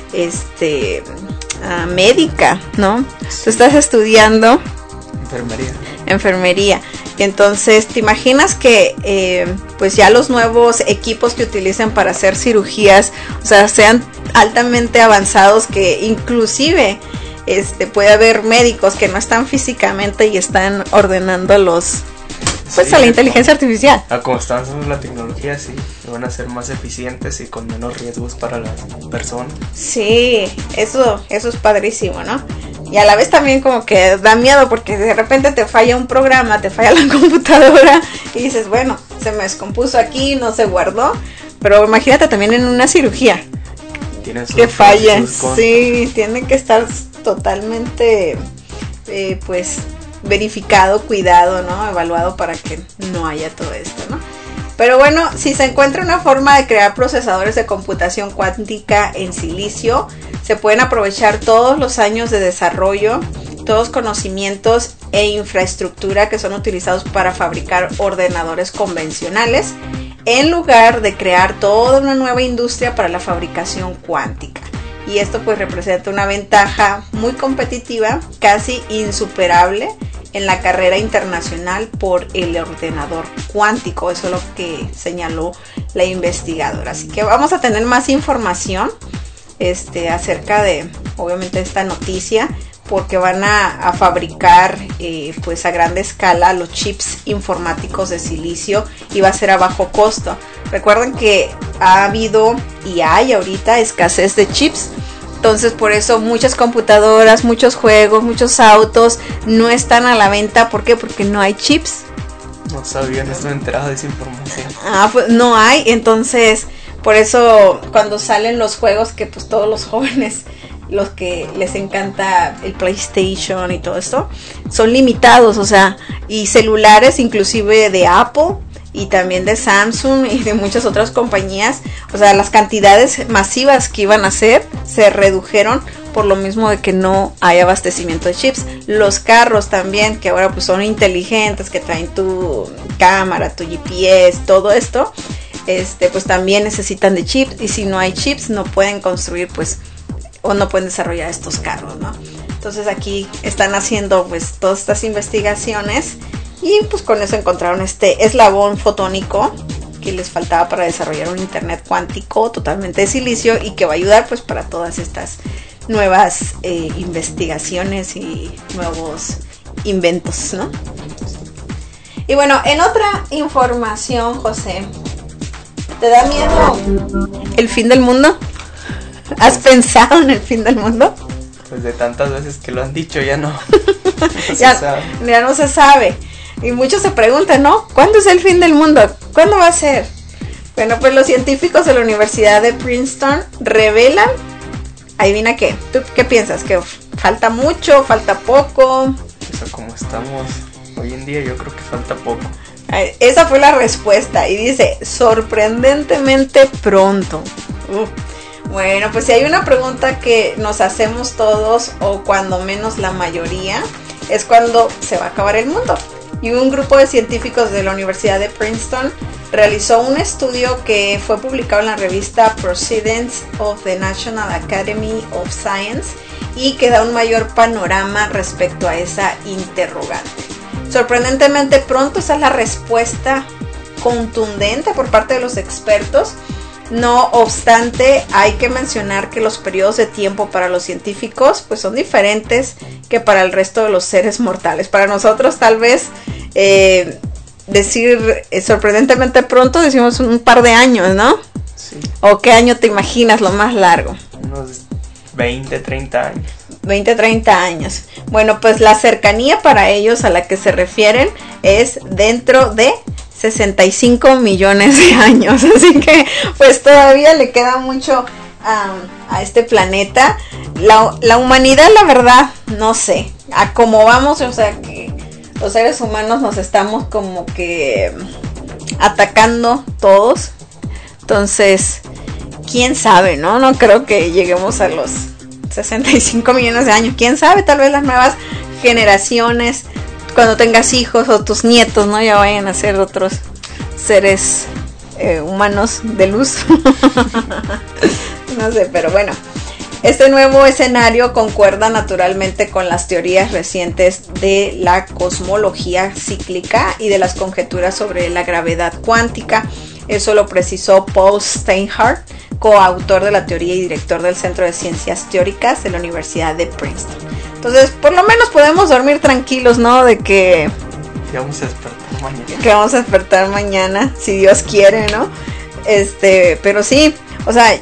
este uh, médica, ¿no? Sí. Tú estás estudiando enfermería. Enfermería. Y entonces, ¿te imaginas que eh, pues ya los nuevos equipos que utilicen para hacer cirugías, o sea, sean altamente avanzados, que inclusive este puede haber médicos que no están físicamente y están ordenando los pues sí, a la inteligencia artificial? A como está avanzando la tecnología, sí, van a ser más eficientes y con menos riesgos para las personas. Sí, eso, eso es padrísimo, ¿no? Y a la vez también como que da miedo porque de repente te falla un programa, te falla la computadora y dices, bueno, se me descompuso aquí, no se guardó. Pero imagínate también en una cirugía que falla, sí, tiene que estar totalmente eh, pues verificado, cuidado, ¿no? Evaluado para que no haya todo esto, ¿no? Pero bueno, si se encuentra una forma de crear procesadores de computación cuántica en silicio, se pueden aprovechar todos los años de desarrollo, todos conocimientos e infraestructura que son utilizados para fabricar ordenadores convencionales, en lugar de crear toda una nueva industria para la fabricación cuántica. Y esto pues representa una ventaja muy competitiva, casi insuperable en la carrera internacional por el ordenador cuántico. Eso es lo que señaló la investigadora. Así que vamos a tener más información este, acerca de, obviamente, esta noticia, porque van a, a fabricar eh, pues a gran escala los chips informáticos de silicio y va a ser a bajo costo. Recuerden que ha habido y hay ahorita escasez de chips. Entonces por eso muchas computadoras, muchos juegos, muchos autos no están a la venta. ¿Por qué? Porque no hay chips. No sabía, no estoy enterado de esa información. Ah, pues no hay. Entonces por eso cuando salen los juegos que pues todos los jóvenes, los que les encanta el PlayStation y todo esto, son limitados, o sea, y celulares inclusive de Apple y también de Samsung y de muchas otras compañías, o sea, las cantidades masivas que iban a hacer se redujeron por lo mismo de que no hay abastecimiento de chips. Los carros también, que ahora pues son inteligentes, que traen tu cámara, tu G P S, todo esto, este, pues también necesitan de chips, y si no hay chips no pueden construir, pues, o no pueden desarrollar estos carros, ¿no? Entonces aquí están haciendo pues todas estas investigaciones y pues con eso encontraron este eslabón fotónico que les faltaba para desarrollar un internet cuántico totalmente de silicio y que va a ayudar pues para todas estas nuevas eh, investigaciones y nuevos inventos, ¿no? Y bueno, en otra información, José, ¿te da miedo el fin del mundo? ¿Has pensado en el fin del mundo? Pues de tantas veces que lo han dicho ya no, no ya, se sabe. ya no se sabe. Y muchos se preguntan, ¿no? ¿Cuándo es el fin del mundo? ¿Cuándo va a ser? Bueno, pues los científicos de la Universidad de Princeton revelan, adivina qué, ¿tú qué piensas? ¿Que falta mucho, falta poco? O sea, como estamos hoy en día, yo creo que falta poco. Esa fue la respuesta y dice, sorprendentemente pronto. Uh. Bueno, pues si hay una pregunta que nos hacemos todos, o cuando menos la mayoría, es cuando se va a acabar el mundo. Y un grupo de científicos de la Universidad de Princeton realizó un estudio que fue publicado en la revista Proceedings of the National Academy of Science y que da un mayor panorama respecto a esa interrogante. Sorprendentemente pronto, esa es la respuesta contundente por parte de los expertos. No obstante, hay que mencionar que los periodos de tiempo para los científicos pues son diferentes que para el resto de los seres mortales. Para nosotros tal vez eh, decir eh, sorprendentemente pronto decimos un par de años, ¿no? Sí. ¿O qué año te imaginas lo más largo? Unos veinte, treinta años. veinte, treinta años. Bueno, pues la cercanía para ellos a la que se refieren es dentro de sesenta y cinco millones de años, así que pues todavía le queda mucho um, a este planeta. La, la humanidad, la verdad, no sé, a cómo vamos, o sea que los seres humanos nos estamos como que atacando todos, entonces quién sabe, ¿no? No creo que lleguemos a los sesenta y cinco millones de años, quién sabe, tal vez las nuevas generaciones, cuando tengas hijos o tus nietos, ¿no? Ya vayan a ser otros seres eh, humanos de luz. No sé, pero bueno. Este nuevo escenario concuerda naturalmente con las teorías recientes de la cosmología cíclica y de las conjeturas sobre la gravedad cuántica. Eso lo precisó Paul Steinhardt, coautor de la teoría y director del Centro de Ciencias Teóricas de la Universidad de Princeton. Entonces, por lo menos podemos dormir tranquilos, ¿no? De que... Que vamos a despertar mañana. Que vamos a despertar mañana, si Dios quiere, ¿no? Este, pero sí, o sea,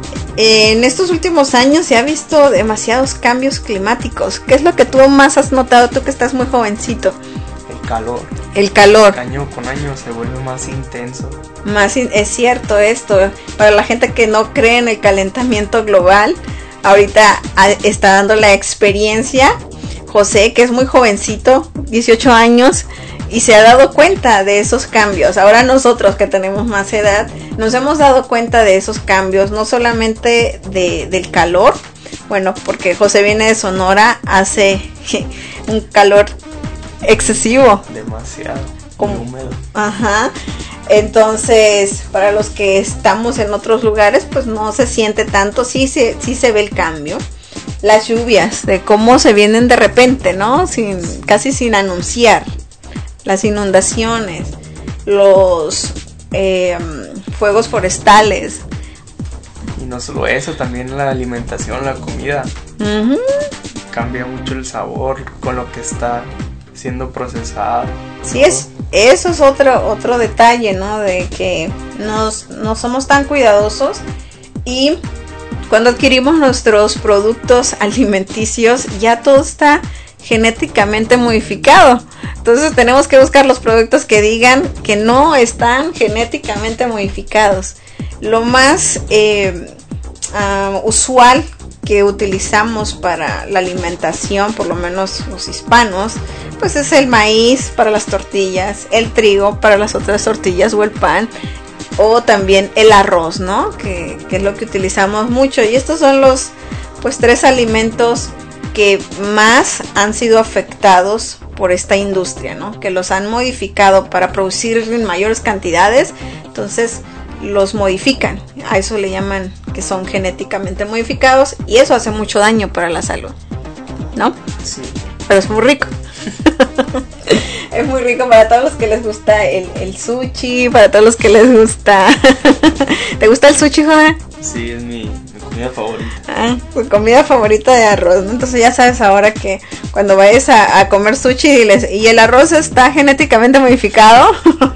en estos últimos años se ha visto demasiados cambios climáticos. ¿Qué es lo que tú más has notado, tú que estás muy jovencito? El calor. El calor. Año con año se vuelve más intenso. Más in- es cierto esto. Para la gente que no cree en el calentamiento global, ahorita a, está dando la experiencia José, que es muy jovencito, dieciocho años, y se ha dado cuenta de esos cambios. Ahora nosotros que tenemos más edad, nos hemos dado cuenta de esos cambios, no solamente de, del calor, bueno, porque José viene de Sonora, hace un calor excesivo. Demasiado. Como, húmedo. Ajá. Entonces, para los que estamos en otros lugares, pues no se siente tanto, sí se, sí se ve el cambio. Las lluvias, de cómo se vienen de repente, ¿no? Sin, casi sin anunciar. Las inundaciones, los eh, fuegos forestales. Y no solo eso, también la alimentación, la comida. Uh-huh. Cambia mucho el sabor con lo que está siendo procesado. Sí, es, eso es otro, otro detalle, ¿no? De que nos, no somos tan cuidadosos y cuando adquirimos nuestros productos alimenticios ya todo está genéticamente modificado. Entonces tenemos que buscar los productos que digan que no están genéticamente modificados. Lo más eh, uh, usual que utilizamos para la alimentación, por lo menos los hispanos, pues es el maíz para las tortillas, el trigo para las otras tortillas o el pan, o también el arroz, ¿no? Que, que es lo que utilizamos mucho. Y estos son los pues tres alimentos que más han sido afectados por esta industria, ¿no? Que los han modificado para producir en mayores cantidades. Entonces los modifican. A eso le llaman que son genéticamente modificados y eso hace mucho daño para la salud, ¿no? Sí. Pero es muy rico. Es muy rico para todos los que les gusta el, el sushi, para todos los que les gusta... ¿Te gusta el sushi, joven? Sí, es mi, mi comida favorita. Ah, tu comida favorita de arroz, ¿no? Entonces ya sabes ahora que cuando vayas a, a comer sushi y, les, y el arroz está genéticamente modificado,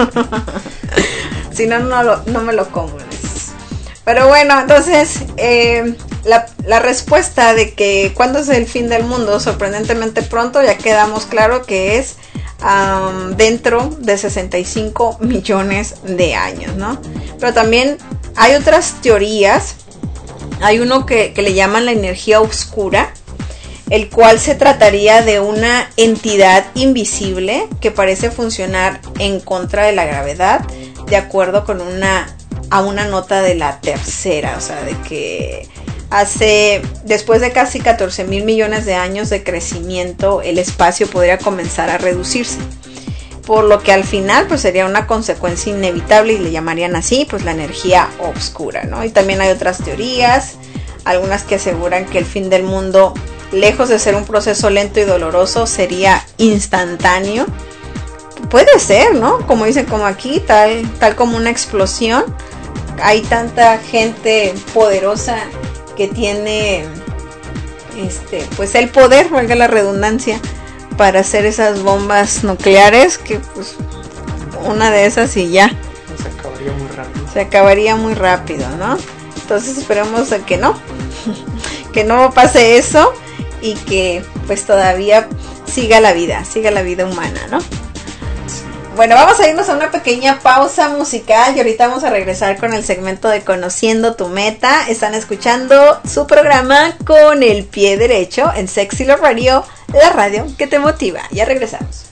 si no, no, lo, no me lo como. Pero bueno, entonces eh, la, la respuesta de que cuándo es el fin del mundo, sorprendentemente pronto, ya quedamos claro que es um, dentro de sesenta y cinco millones de años, ¿no? Pero también hay otras teorías. Hay uno que, que le llaman la energía oscura, el cual se trataría de una entidad invisible que parece funcionar en contra de la gravedad, de acuerdo con una a una nota de la tercera, o sea, de que hace, después de casi catorce mil millones de años de crecimiento, el espacio podría comenzar a reducirse, por lo que al final pues sería una consecuencia inevitable y le llamarían así, pues la energía oscura, ¿no? Y también hay otras teorías, algunas que aseguran que el fin del mundo, lejos de ser un proceso lento y doloroso, sería instantáneo. Puede ser, ¿no? Como dicen, como aquí, tal, tal como una explosión. Hay tanta gente poderosa que tiene este, pues el poder, valga la redundancia, para hacer esas bombas nucleares, que pues una de esas y ya. Se acabaría muy rápido. Se acabaría muy rápido, ¿no? Entonces esperemos a que no, que no pase eso y que pues todavía siga la vida, siga la vida humana, ¿no? Bueno, vamos a irnos a una pequeña pausa musical y ahorita vamos a regresar con el segmento de Conociendo tu Meta. Están escuchando su programa Con el Pie Derecho en Sexy Love Radio, la radio que te motiva. Ya regresamos.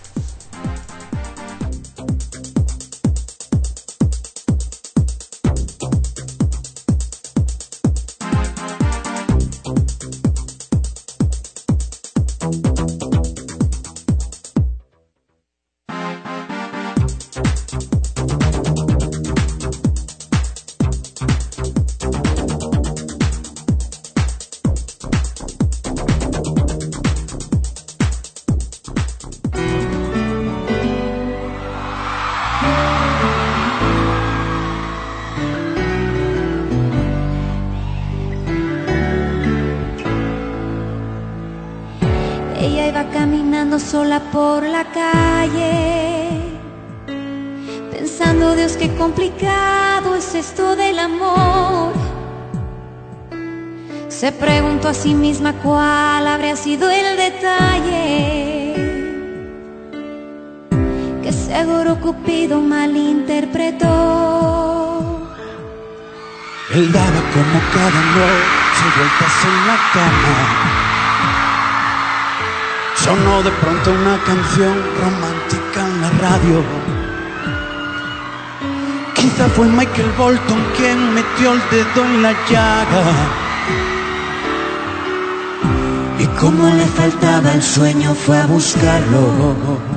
Sola por la calle, pensando, Dios, qué complicado es esto del amor. Se preguntó a sí misma cuál habría sido el detalle que seguro Cupido malinterpretó. Él daba como cada noche vueltas en la cama. Sonó de pronto una canción romántica en la radio. Quizá fue Michael Bolton quien metió el dedo en la llaga. Y como le faltaba el sueño fue a buscarlo.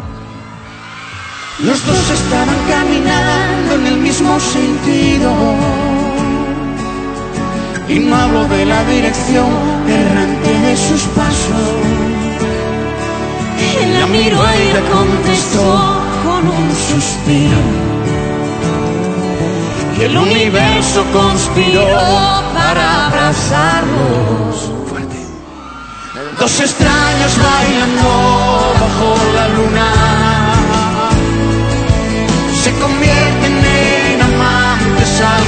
Los dos estaban caminando en el mismo sentido. Y no hablo de la dirección errante de sus pasos. Él la miró y le contestó con un suspiro. Y el universo conspiró para abrazarlos. Fuerte. Dos extraños bailando bajo la luna se convierten en amantes al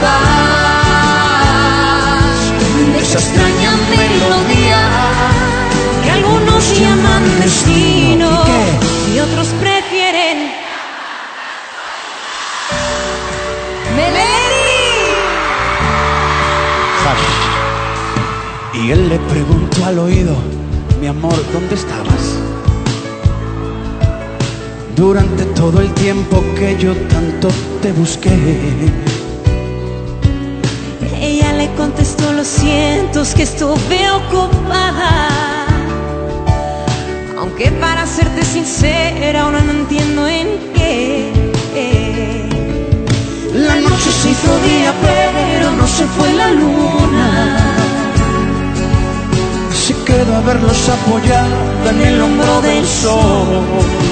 compás de esa extraña melodía que algunos llaman destino y, y otros prefieren melody. Y él le preguntó al oído: mi amor, ¿dónde estabas? Durante todo el tiempo que yo tanto te busqué. Ella le contestó: lo siento, es que estuve ocupada. Aunque para serte sincera ahora no entiendo en qué. La noche noche se hizo día, pero no se fue la luna. Se quedó a verlos apoyada en el hombro del sol.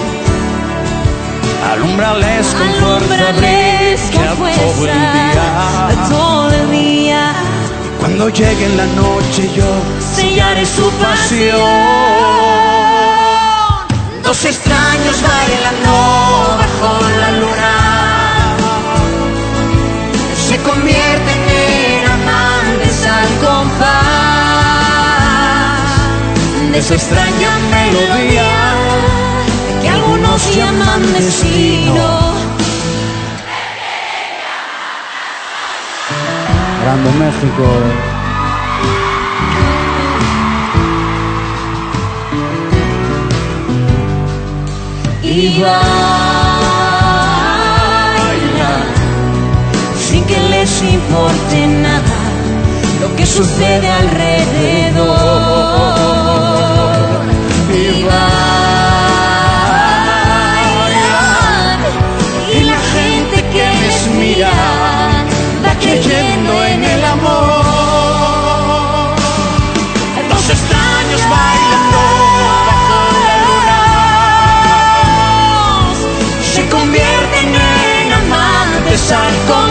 Alumbrales con fuerza, brilla todo el día, todo el día. Cuando llegue la noche yo sellaré su pasión. Dos extraños bailando bajo la luna se convierten en amantes al compás de esa extraña melodía que algunos llaman destino. Grande México. Y bailan sin que les importe nada lo que sucede alrededor. Y bailan y la gente que les mira va creyendo en el amor. Dos extraños bailando bajo la luna se convierten en amantes al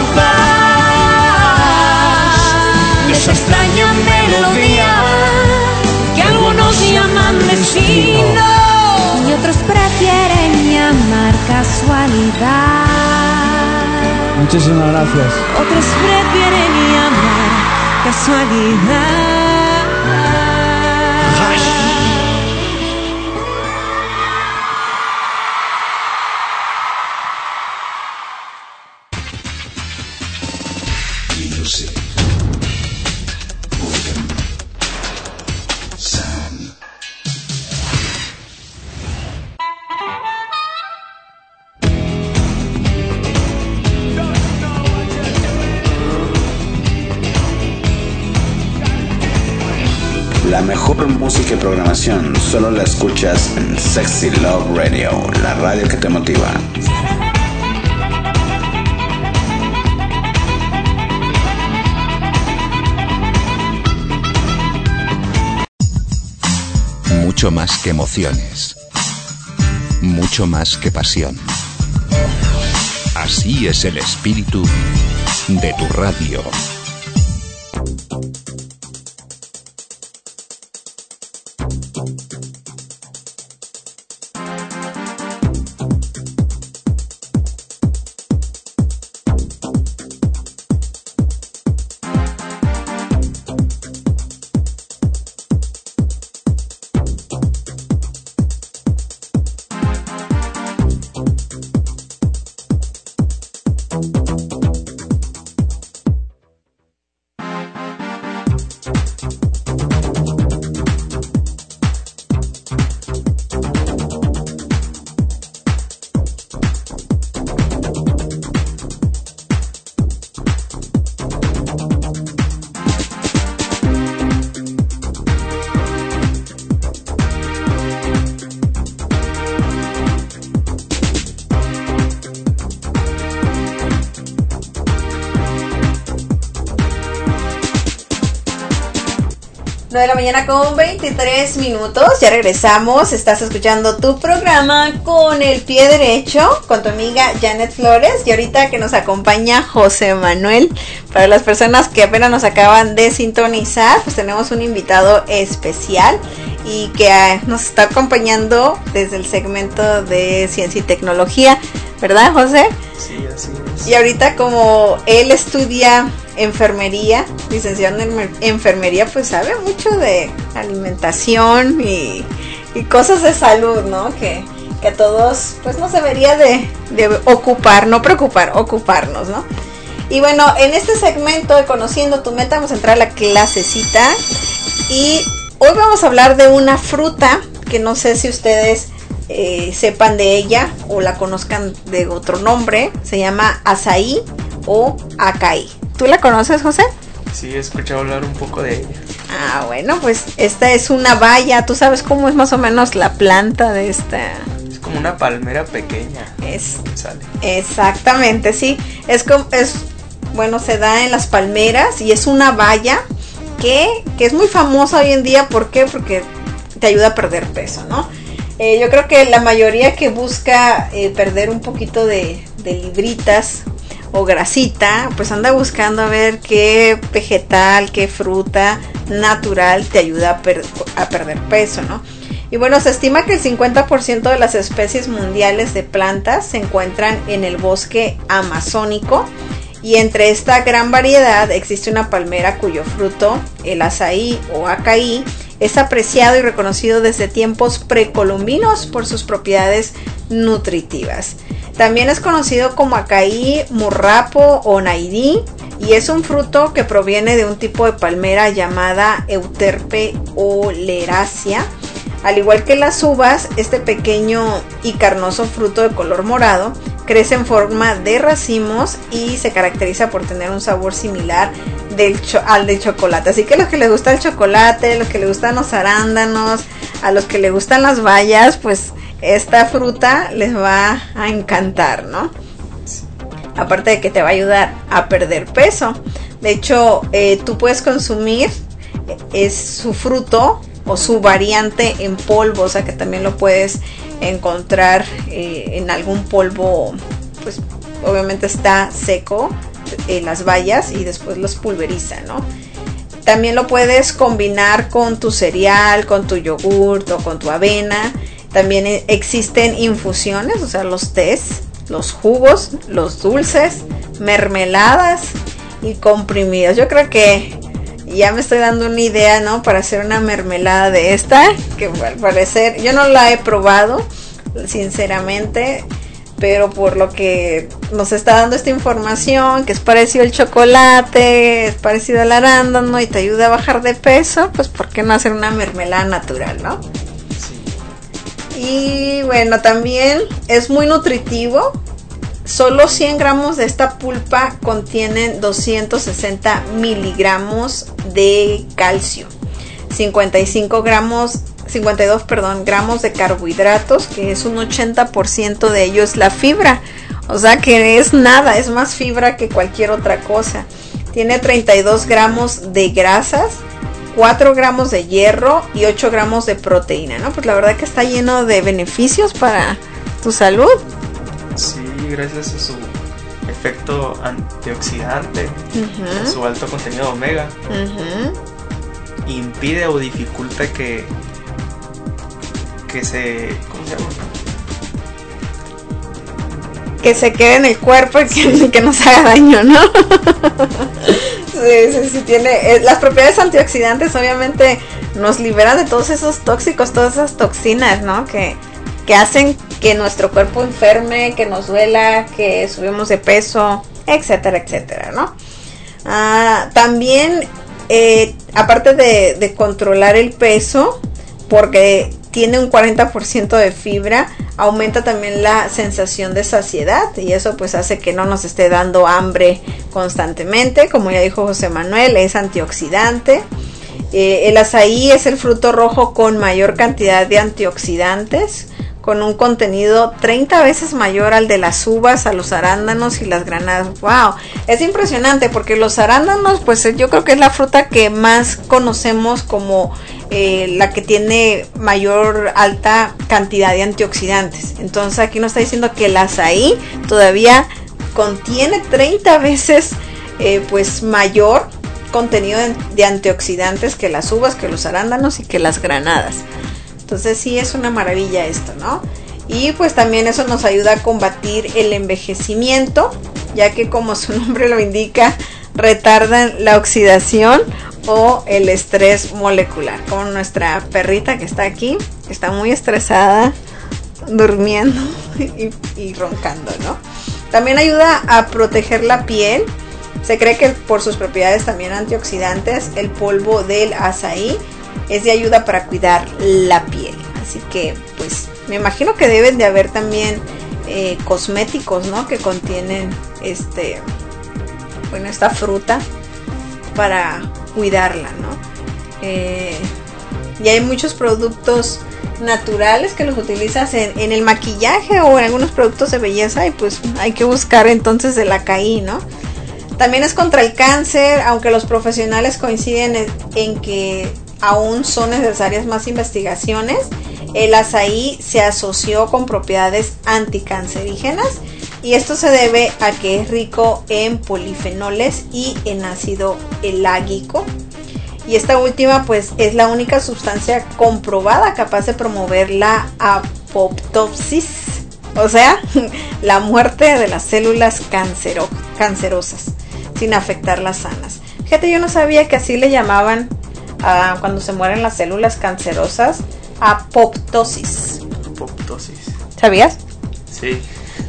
compás de esa extraña melodía que algunos llaman destino y otros prefieren llamar casualidad. Muchísimas gracias. Otros prefieren llamar casualidad. La mejor música y programación solo la escuchas en Sexy Love Radio, la radio que te motiva. Mucho más que emociones. Mucho más que pasión. Así es el espíritu de tu radio. nueve de la mañana con veintitrés minutos, ya regresamos, estás escuchando tu programa Con el Pie Derecho, con tu amiga Janet Flores, y ahorita que nos acompaña José Manuel. Para las personas que apenas nos acaban de sintonizar, pues tenemos un invitado especial y que uh, nos está acompañando desde el segmento de ciencia y tecnología, ¿verdad, José? Sí, así es. Y ahorita como él estudia enfermería, licenciado en enfermería, pues sabe mucho de alimentación y, y cosas de salud, ¿no? Que, que a todos pues nos debería de, de ocupar, no preocupar, ocuparnos, ¿no? Y bueno, en este segmento de Conociendo tu Meta vamos a entrar a la clasecita y hoy vamos a hablar de una fruta que no sé si ustedes eh, sepan de ella o la conozcan de otro nombre. Se llama azaí o acai. ¿Tú la conoces, José? Sí, he escuchado hablar un poco de ella. Ah, bueno, pues esta es una baya. ¿Tú sabes cómo es más o menos la planta de esta? Es como una palmera pequeña. Es sale. Exactamente, sí. Es como es bueno, se da en las palmeras y es una baya que, que es muy famosa hoy en día. ¿Por qué? Porque te ayuda a perder peso, ¿no? Eh, yo creo que la mayoría que busca eh, perder un poquito de, de libritas o grasita, pues anda buscando a ver qué vegetal, qué fruta natural te ayuda a, per- a perder peso, ¿no? Y bueno, se estima que el cincuenta por ciento de las especies mundiales de plantas se encuentran en el bosque amazónico, y entre esta gran variedad existe una palmera cuyo fruto, el azaí o acaí, es apreciado y reconocido desde tiempos precolombinos por sus propiedades nutritivas. También es conocido como acaí, murrapo o nairí, y es un fruto que proviene de un tipo de palmera llamada Euterpe oleracea. Al igual que las uvas, este pequeño y carnoso fruto de color morado crece en forma de racimos y se caracteriza por tener un sabor similar del cho- al del chocolate. Así que a los que les gusta el chocolate, a los que les gustan los arándanos, a los que les gustan las bayas, pues esta fruta les va a encantar, ¿no? Aparte de que te va a ayudar a perder peso. De hecho, eh, tú puedes consumir es su fruto o su variante en polvo, o sea que también lo puedes encontrar eh, en algún polvo, pues obviamente está seco, eh, las bayas, y después los pulveriza, ¿no? También lo puedes combinar con tu cereal, con tu yogurt o con tu avena. También existen infusiones, o sea, los tés, los jugos, los dulces, mermeladas y comprimidos. Yo creo que ya me estoy dando una idea, ¿no? Para hacer una mermelada de esta, que al parecer yo no la he probado, sinceramente, pero por lo que nos está dando esta información, que es parecido al chocolate, es parecido al arándano y te ayuda a bajar de peso, pues ¿por qué no hacer una mermelada natural, no? Sí. Y bueno, también es muy nutritivo. Solo cien gramos de esta pulpa contienen doscientos sesenta miligramos de calcio, cincuenta y cinco gramos, cincuenta y dos, perdón, gramos de carbohidratos, que es un ochenta por ciento de ello es la fibra, o sea que es nada, es más fibra que cualquier otra cosa. Tiene treinta y dos gramos de grasas, cuatro gramos de hierro y ocho gramos de proteína, ¿no? Pues la verdad que está lleno de beneficios para tu salud. Sí, gracias a su efecto antioxidante, uh-huh. a su alto contenido de omega, uh-huh. impide o dificulta que que se ¿cómo se llama? que se quede en el cuerpo y que, que nos haga daño, ¿no? sí, sí, sí, tiene eh, las propiedades antioxidantes, obviamente nos liberan de todos esos tóxicos, todas esas toxinas, ¿no? Que que hacen que nuestro cuerpo enferme, que nos duela, que subimos de peso, etcétera, etcétera, ¿no? Ah, también, eh, aparte de, de controlar el peso, porque tiene un cuarenta por ciento de fibra, aumenta también la sensación de saciedad, y eso pues hace que no nos esté dando hambre constantemente. Como ya dijo José Manuel, es antioxidante. Eh, el azaí es el fruto rojo con mayor cantidad de antioxidantes, con un contenido treinta veces mayor al de las uvas, a los arándanos y las granadas. ¡Wow! Es impresionante porque los arándanos, pues yo creo que es la fruta que más conocemos como eh, la que tiene mayor alta cantidad de antioxidantes. Entonces aquí nos está diciendo que el azaí todavía contiene treinta veces eh, pues mayor contenido de, de antioxidantes que las uvas, que los arándanos y que las granadas. Entonces sí es una maravilla esto, ¿no? Y pues también eso nos ayuda a combatir el envejecimiento, ya que como su nombre lo indica, retardan la oxidación o el estrés molecular. Como nuestra perrita que está aquí, que está muy estresada, durmiendo y, y roncando, ¿no? También ayuda a proteger la piel. Se cree que por sus propiedades también antioxidantes, el polvo del azaí es de ayuda para cuidar la piel. Así que pues me imagino que deben de haber también eh, cosméticos, ¿no? Que contienen este, bueno, esta fruta para cuidarla, ¿no? Eh, y hay muchos productos naturales que los utilizas en, en el maquillaje o en algunos productos de belleza, y pues hay que buscar entonces el acaí, ¿no? También es contra el cáncer, aunque los profesionales coinciden en, en que aún son necesarias más investigaciones. El azaí se asoció con propiedades anticancerígenas y esto se debe a que es rico en polifenoles y en ácido elágico. Y esta última pues es la única sustancia comprobada capaz de promover la apoptosis, o sea, la muerte de las células cancero, cancerosas, sin afectar las sanas. Fíjate, yo no sabía que así le llamaban a cuando se mueren las células cancerosas, apoptosis. Apoptosis. ¿Sabías? Sí.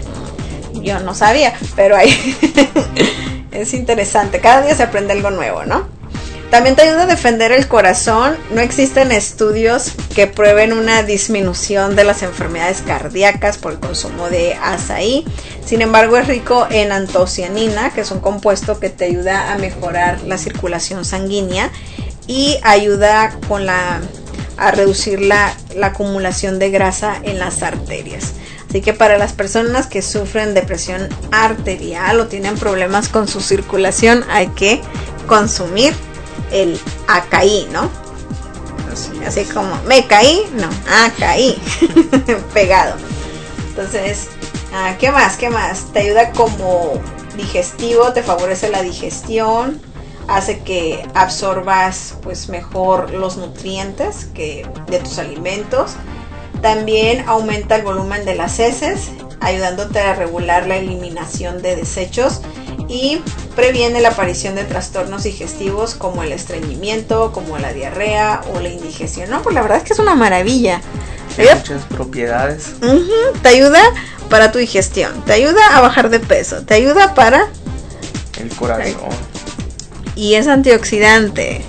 Yo no sabía, pero ahí es interesante. Cada día se aprende algo nuevo, ¿no? También te ayuda a defender el corazón. No existen estudios que prueben una disminución de las enfermedades cardíacas por el consumo de azaí. Sin embargo, es rico en antocianina, que es un compuesto que te ayuda a mejorar la circulación sanguínea y ayuda con la, a reducir la, la acumulación de grasa en las arterias. Así que para las personas que sufren depresión arterial o tienen problemas con su circulación, hay que consumir el acaí, ¿no? Así, Así como me caí, no, acaí, pegado. Entonces, ah, ¿qué más? ¿Qué más? Te ayuda como digestivo, te favorece la digestión, hace que absorbas pues mejor los nutrientes que de tus alimentos. También aumenta el volumen de las heces, ayudándote a regular la eliminación de desechos y previene la aparición de trastornos digestivos como el estreñimiento, como la diarrea o la indigestión. No, pues la verdad es que es una maravilla. Tiene muchas propiedades. Uh-huh. Te ayuda para tu digestión, te ayuda a bajar de peso, te ayuda para el corazón. Y es antioxidante.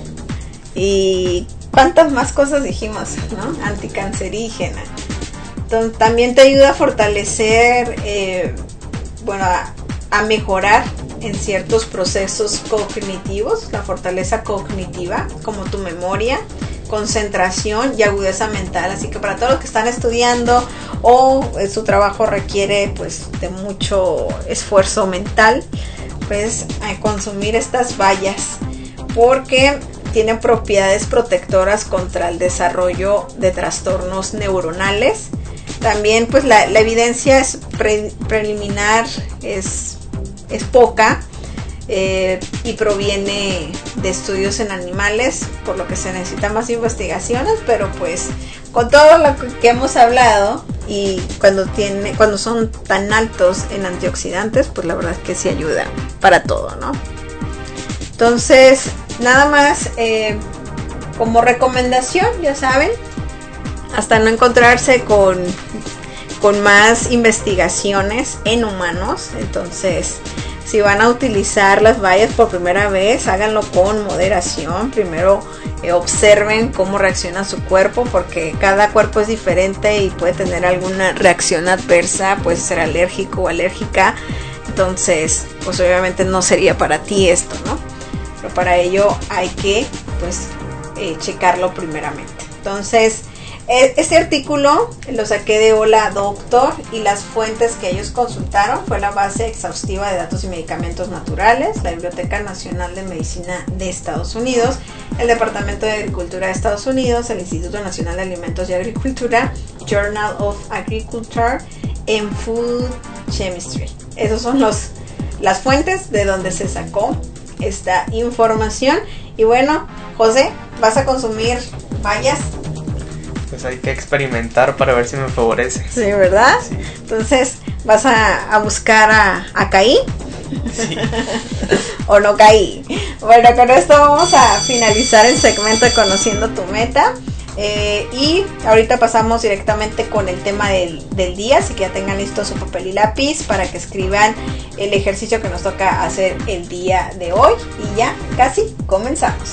Y cuántas más cosas dijimos, ¿no? Anticancerígena. Entonces, también te ayuda a fortalecer, eh, bueno, a, a mejorar en ciertos procesos cognitivos, la fortaleza cognitiva, como tu memoria, concentración y agudeza mental. Así que para todos los que están estudiando o eh, su trabajo requiere pues de mucho esfuerzo mental, pues eh, consumir estas bayas, porque tienen propiedades protectoras contra el desarrollo de trastornos neuronales. También pues la, la evidencia es pre, preliminar, es, es poca eh, y proviene de estudios en animales, por lo que se necesitan más investigaciones, pero pues con todo lo que hemos hablado y cuando, tiene, cuando son tan altos en antioxidantes, pues la verdad es que sí ayuda para todo, ¿no? Entonces, nada más eh, como recomendación, ya saben, hasta no encontrarse con, con más investigaciones en humanos. Entonces, si van a utilizar las bayas por primera vez, háganlo con moderación. Primero eh, observen cómo reacciona su cuerpo, porque cada cuerpo es diferente y puede tener alguna reacción adversa, puede ser alérgico o alérgica. Entonces, pues obviamente no sería para ti esto, ¿no? Pero para ello hay que pues eh, checarlo primeramente. Entonces, este artículo lo saqué de Hola Doctor, y las fuentes que ellos consultaron fue la base exhaustiva de datos y medicamentos naturales, la Biblioteca Nacional de Medicina de Estados Unidos, el Departamento de Agricultura de Estados Unidos, el Instituto Nacional de Alimentos y Agricultura, Journal of Agriculture and Food Chemistry. Esos son los, las fuentes de donde se sacó esta información. Y bueno, José, ¿vas a consumir bayas? Pues hay que experimentar para ver si me favorece. Sí, ¿verdad? Sí. Entonces, ¿vas a, a buscar a, a Caí? Sí. ¿O no Caí? Bueno, con esto vamos a finalizar el segmento de Conociendo tu Meta. Eh, y ahorita pasamos directamente con el tema del, del día, así que ya tengan listo su papel y lápiz para que escriban el ejercicio que nos toca hacer el día de hoy. Y ya casi comenzamos.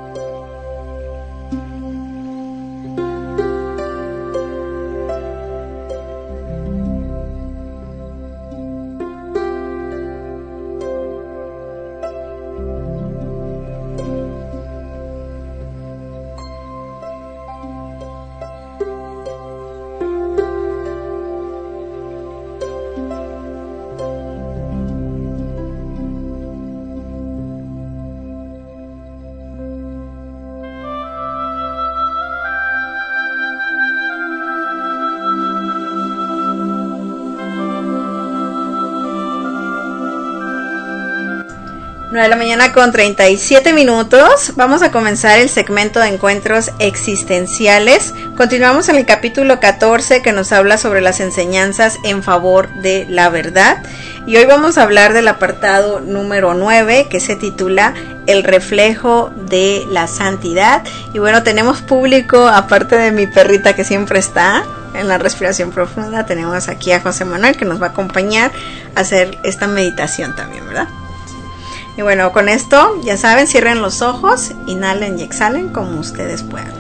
nueve de la mañana con treinta y siete minutos. Vamos a comenzar el segmento de encuentros existenciales. Continuamos en el capítulo catorce, que nos habla sobre las enseñanzas en favor de la verdad. Y hoy vamos a hablar del apartado número nueve, que se titula El reflejo de la santidad. Y bueno, tenemos público, aparte de mi perrita que siempre está en la respiración profunda. Tenemos aquí a José Manuel, que nos va a acompañar a hacer esta meditación también, ¿verdad? Y bueno, con esto, ya saben, cierren los ojos, inhalen y exhalen como ustedes puedan.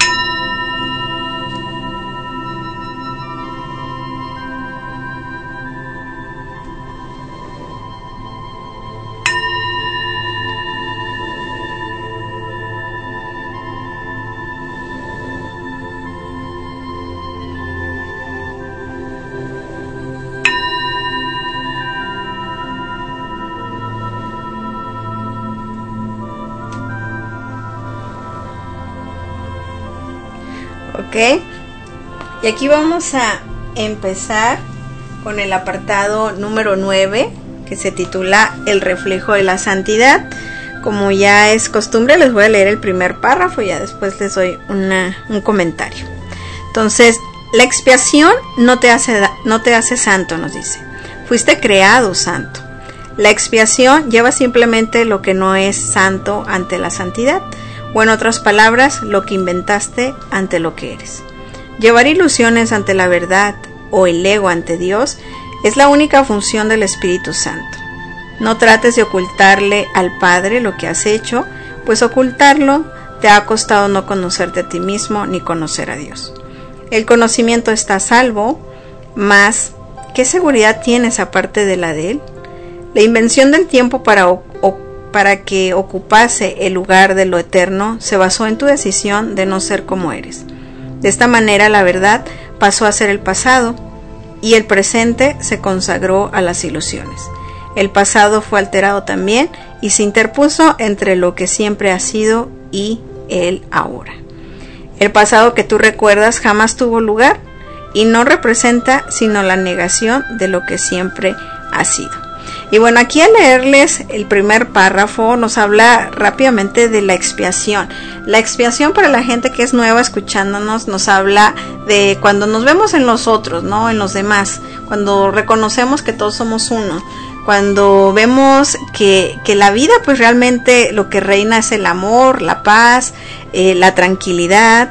Ok, y aquí vamos a empezar con el apartado número nueve, que se titula El reflejo de la santidad. Como ya es costumbre, les voy a leer el primer párrafo y ya después les doy una, un comentario. Entonces, la expiación no te hace, no te hace santo, nos dice. Fuiste creado santo. La expiación lleva simplemente lo que no es santo ante la santidad. O en otras palabras, lo que inventaste ante lo que eres. Llevar ilusiones ante la verdad o el ego ante Dios es la única función del Espíritu Santo. No trates de ocultarle al Padre lo que has hecho, pues ocultarlo te ha costado no conocerte a ti mismo ni conocer a Dios. El conocimiento está a salvo, mas ¿qué seguridad tienes aparte de la de Él? La invención del tiempo para ocultar para que ocupase el lugar de lo eterno se basó en tu decisión de no ser como eres. De esta manera la verdad pasó a ser el pasado y el presente se consagró a las ilusiones. El pasado fue alterado también y se interpuso entre lo que siempre ha sido y el ahora. El pasado que tú recuerdas jamás tuvo lugar y no representa sino la negación de lo que siempre ha sido. Y bueno, aquí al leerles el primer párrafo nos habla rápidamente de la expiación. La expiación, para la gente que es nueva escuchándonos, nos habla de cuando nos vemos en los otros, ¿no? En los demás, cuando reconocemos que todos somos uno, cuando vemos que, que la vida pues realmente lo que reina es el amor, la paz, eh, la tranquilidad.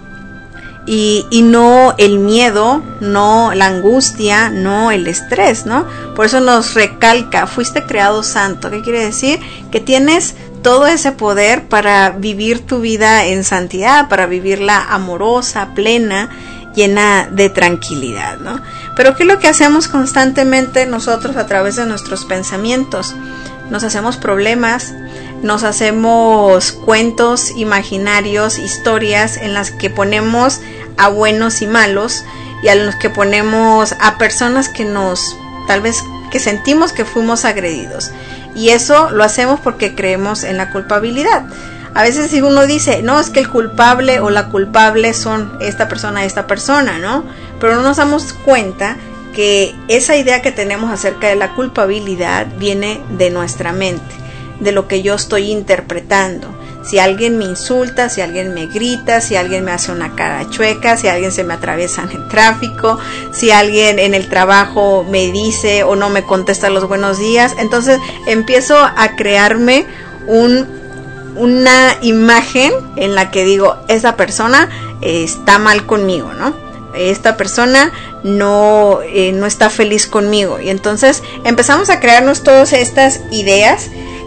Y, y no el miedo, no la angustia, no el estrés, ¿no? Por eso nos recalca, fuiste creado santo. ¿Qué quiere decir? Que tienes todo ese poder para vivir tu vida en santidad, para vivirla amorosa, plena, llena de tranquilidad, ¿no? Pero ¿qué es lo que hacemos constantemente nosotros a través de nuestros pensamientos? Nos hacemos problemas, nos hacemos cuentos imaginarios, historias en las que ponemos a buenos y malos y a los que ponemos a personas que nos, tal vez que sentimos que fuimos agredidos. Y eso lo hacemos porque creemos en la culpabilidad. A veces si uno dice, no, es que el culpable o la culpable son esta persona y esta persona, ¿no? Pero no nos damos cuenta que esa idea que tenemos acerca de la culpabilidad viene de nuestra mente, de lo que yo estoy interpretando. Si alguien me insulta, si alguien me grita, si alguien me hace una cara chueca, si alguien se me atraviesa en el tráfico, si alguien en el trabajo me dice o no me contesta los buenos días, entonces empiezo a crearme un, una imagen en la que digo, esa persona eh, está mal conmigo, ¿no? Esta persona no, eh, no está feliz conmigo. Y entonces empezamos a crearnos todas estas ideas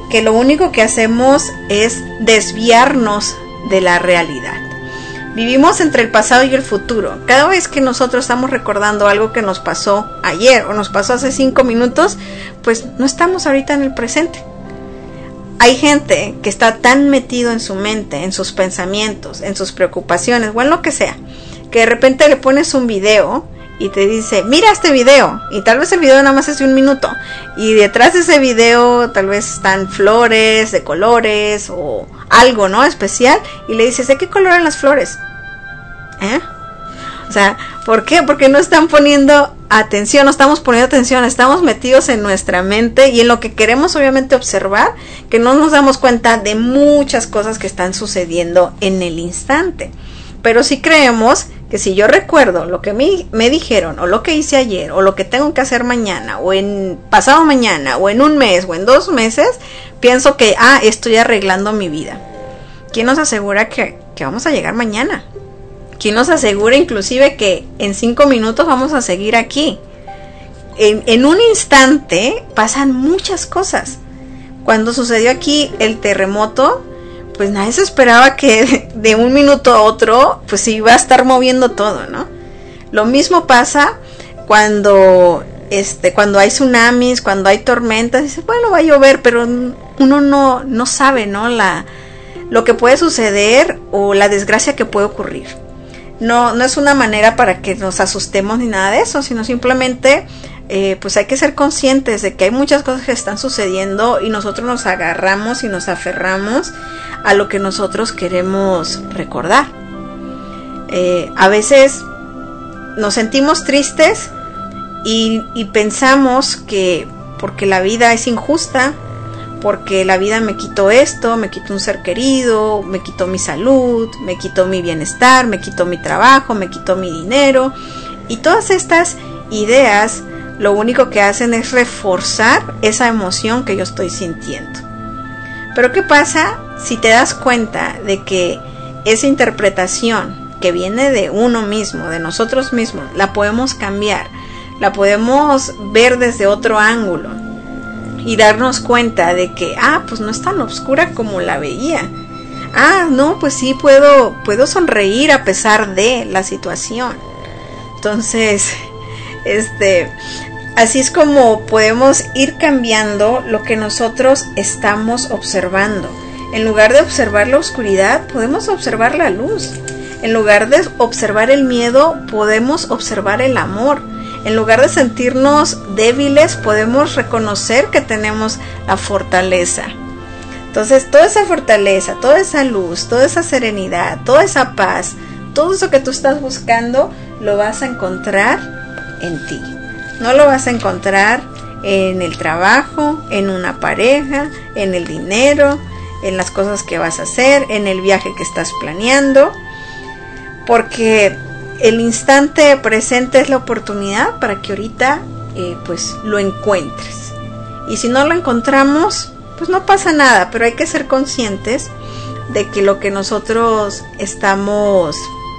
que lo único que hacemos es desviarnos de la realidad. Vivimos entre el pasado y el futuro. Cada vez que nosotros estamos recordando algo que nos pasó ayer o nos pasó hace cinco minutos, pues no estamos ahorita en el presente. Hay gente que está tan metido en su mente, en sus pensamientos, en sus preocupaciones o en lo que sea, que de repente le pones un video y te dice, mira este video, y tal vez el video nada más es de un minuto, y detrás de ese video tal vez están flores de colores o algo, ¿no?, especial, y le dices, ¿de qué color eran las flores? ¿Eh? O sea, ¿por qué? Porque no están poniendo atención, no estamos poniendo atención, estamos metidos en nuestra mente y en lo que queremos obviamente observar, que no nos damos cuenta de muchas cosas que están sucediendo en el instante. Pero sí creemos que si yo recuerdo lo que me, me dijeron, o lo que hice ayer, o lo que tengo que hacer mañana, o en pasado mañana, o en un mes, o en dos meses, pienso que, ah, estoy arreglando mi vida. ¿Quién nos asegura que, que vamos a llegar mañana? ¿Quién nos asegura inclusive que en cinco minutos vamos a seguir aquí? En, en un instante pasan muchas cosas. Cuando sucedió aquí el terremoto, pues nadie se esperaba que de un minuto a otro pues se iba a estar moviendo todo, ¿no? Lo mismo pasa cuando este cuando hay tsunamis, cuando hay tormentas, dices, bueno, va a llover, pero uno no no sabe, ¿no? La lo que puede suceder o la desgracia que puede ocurrir. No no es una manera para que nos asustemos ni nada de eso, sino simplemente Eh, pues hay que ser conscientes de que hay muchas cosas que están sucediendo y nosotros nos agarramos y nos aferramos a lo que nosotros queremos recordar. Eh, a veces nos sentimos tristes y, y pensamos que porque la vida es injusta, porque la vida me quitó esto, me quitó un ser querido, me quitó mi salud, me quitó mi bienestar, me quitó mi trabajo, me quitó mi dinero, y todas estas ideas lo único que hacen es reforzar esa emoción que yo estoy sintiendo. Pero ¿qué pasa si te das cuenta de que esa interpretación que viene de uno mismo, de nosotros mismos, la podemos cambiar, la podemos ver desde otro ángulo y darnos cuenta de que, ah, pues no es tan oscura como la veía. Ah, no, pues sí puedo, puedo sonreír a pesar de la situación. Entonces, este... así es como podemos ir cambiando lo que nosotros estamos observando. En lugar de observar la oscuridad, podemos observar la luz. En lugar de observar el miedo, podemos observar el amor. En lugar de sentirnos débiles, podemos reconocer que tenemos la fortaleza. Entonces, toda esa fortaleza, toda esa luz, toda esa serenidad, toda esa paz, todo eso que tú estás buscando, lo vas a encontrar en ti. No lo vas a encontrar en el trabajo, en una pareja, en el dinero, en las cosas que vas a hacer, en el viaje que estás planeando, porque el instante presente es la oportunidad para que ahorita eh, pues lo encuentres. Y si no lo encontramos, pues no pasa nada, pero hay que ser conscientes de que lo que nosotros estamos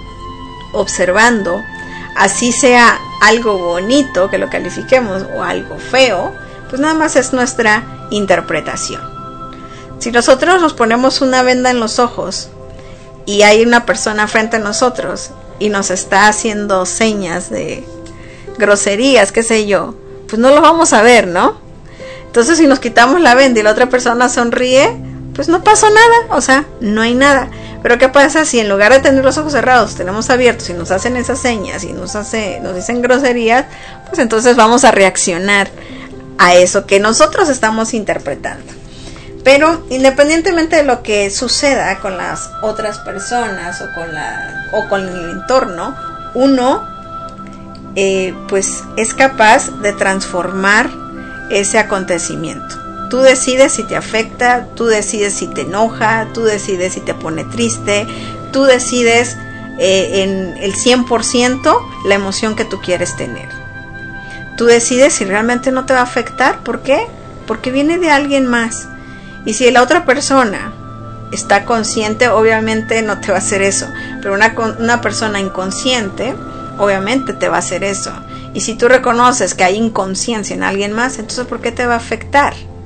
observando, así sea algo bonito que lo califiquemos o algo feo, pues nada más es nuestra interpretación. Si nosotros nos ponemos una venda en los ojos y hay una persona frente a nosotros y nos está haciendo señas de groserías, qué sé yo, pues no lo vamos a ver, ¿no? Entonces si nos quitamos la venda y la otra persona sonríe, pues no pasó nada, o sea, no hay nada. Pero ¿qué pasa si en lugar de tener los ojos cerrados, tenemos abiertos y nos hacen esas señas y nos hace, nos dicen groserías? Pues entonces vamos a reaccionar a eso que nosotros estamos interpretando. Pero independientemente de lo que suceda con las otras personas o con la o con el entorno, uno eh, pues es capaz de transformar ese acontecimiento. Tú decides si te afecta, tú decides si te enoja, tú decides si te pone triste, tú decides eh, en el cien por ciento la emoción que tú quieres tener. Tú decides si realmente no te va a afectar. ¿Por qué? Porque viene de alguien más. Y si la otra persona está consciente, obviamente no te va a hacer eso. Pero una, una persona inconsciente, obviamente te va a hacer eso. Y si tú reconoces que hay inconsciencia en alguien más, entonces ¿por qué te va a afectar?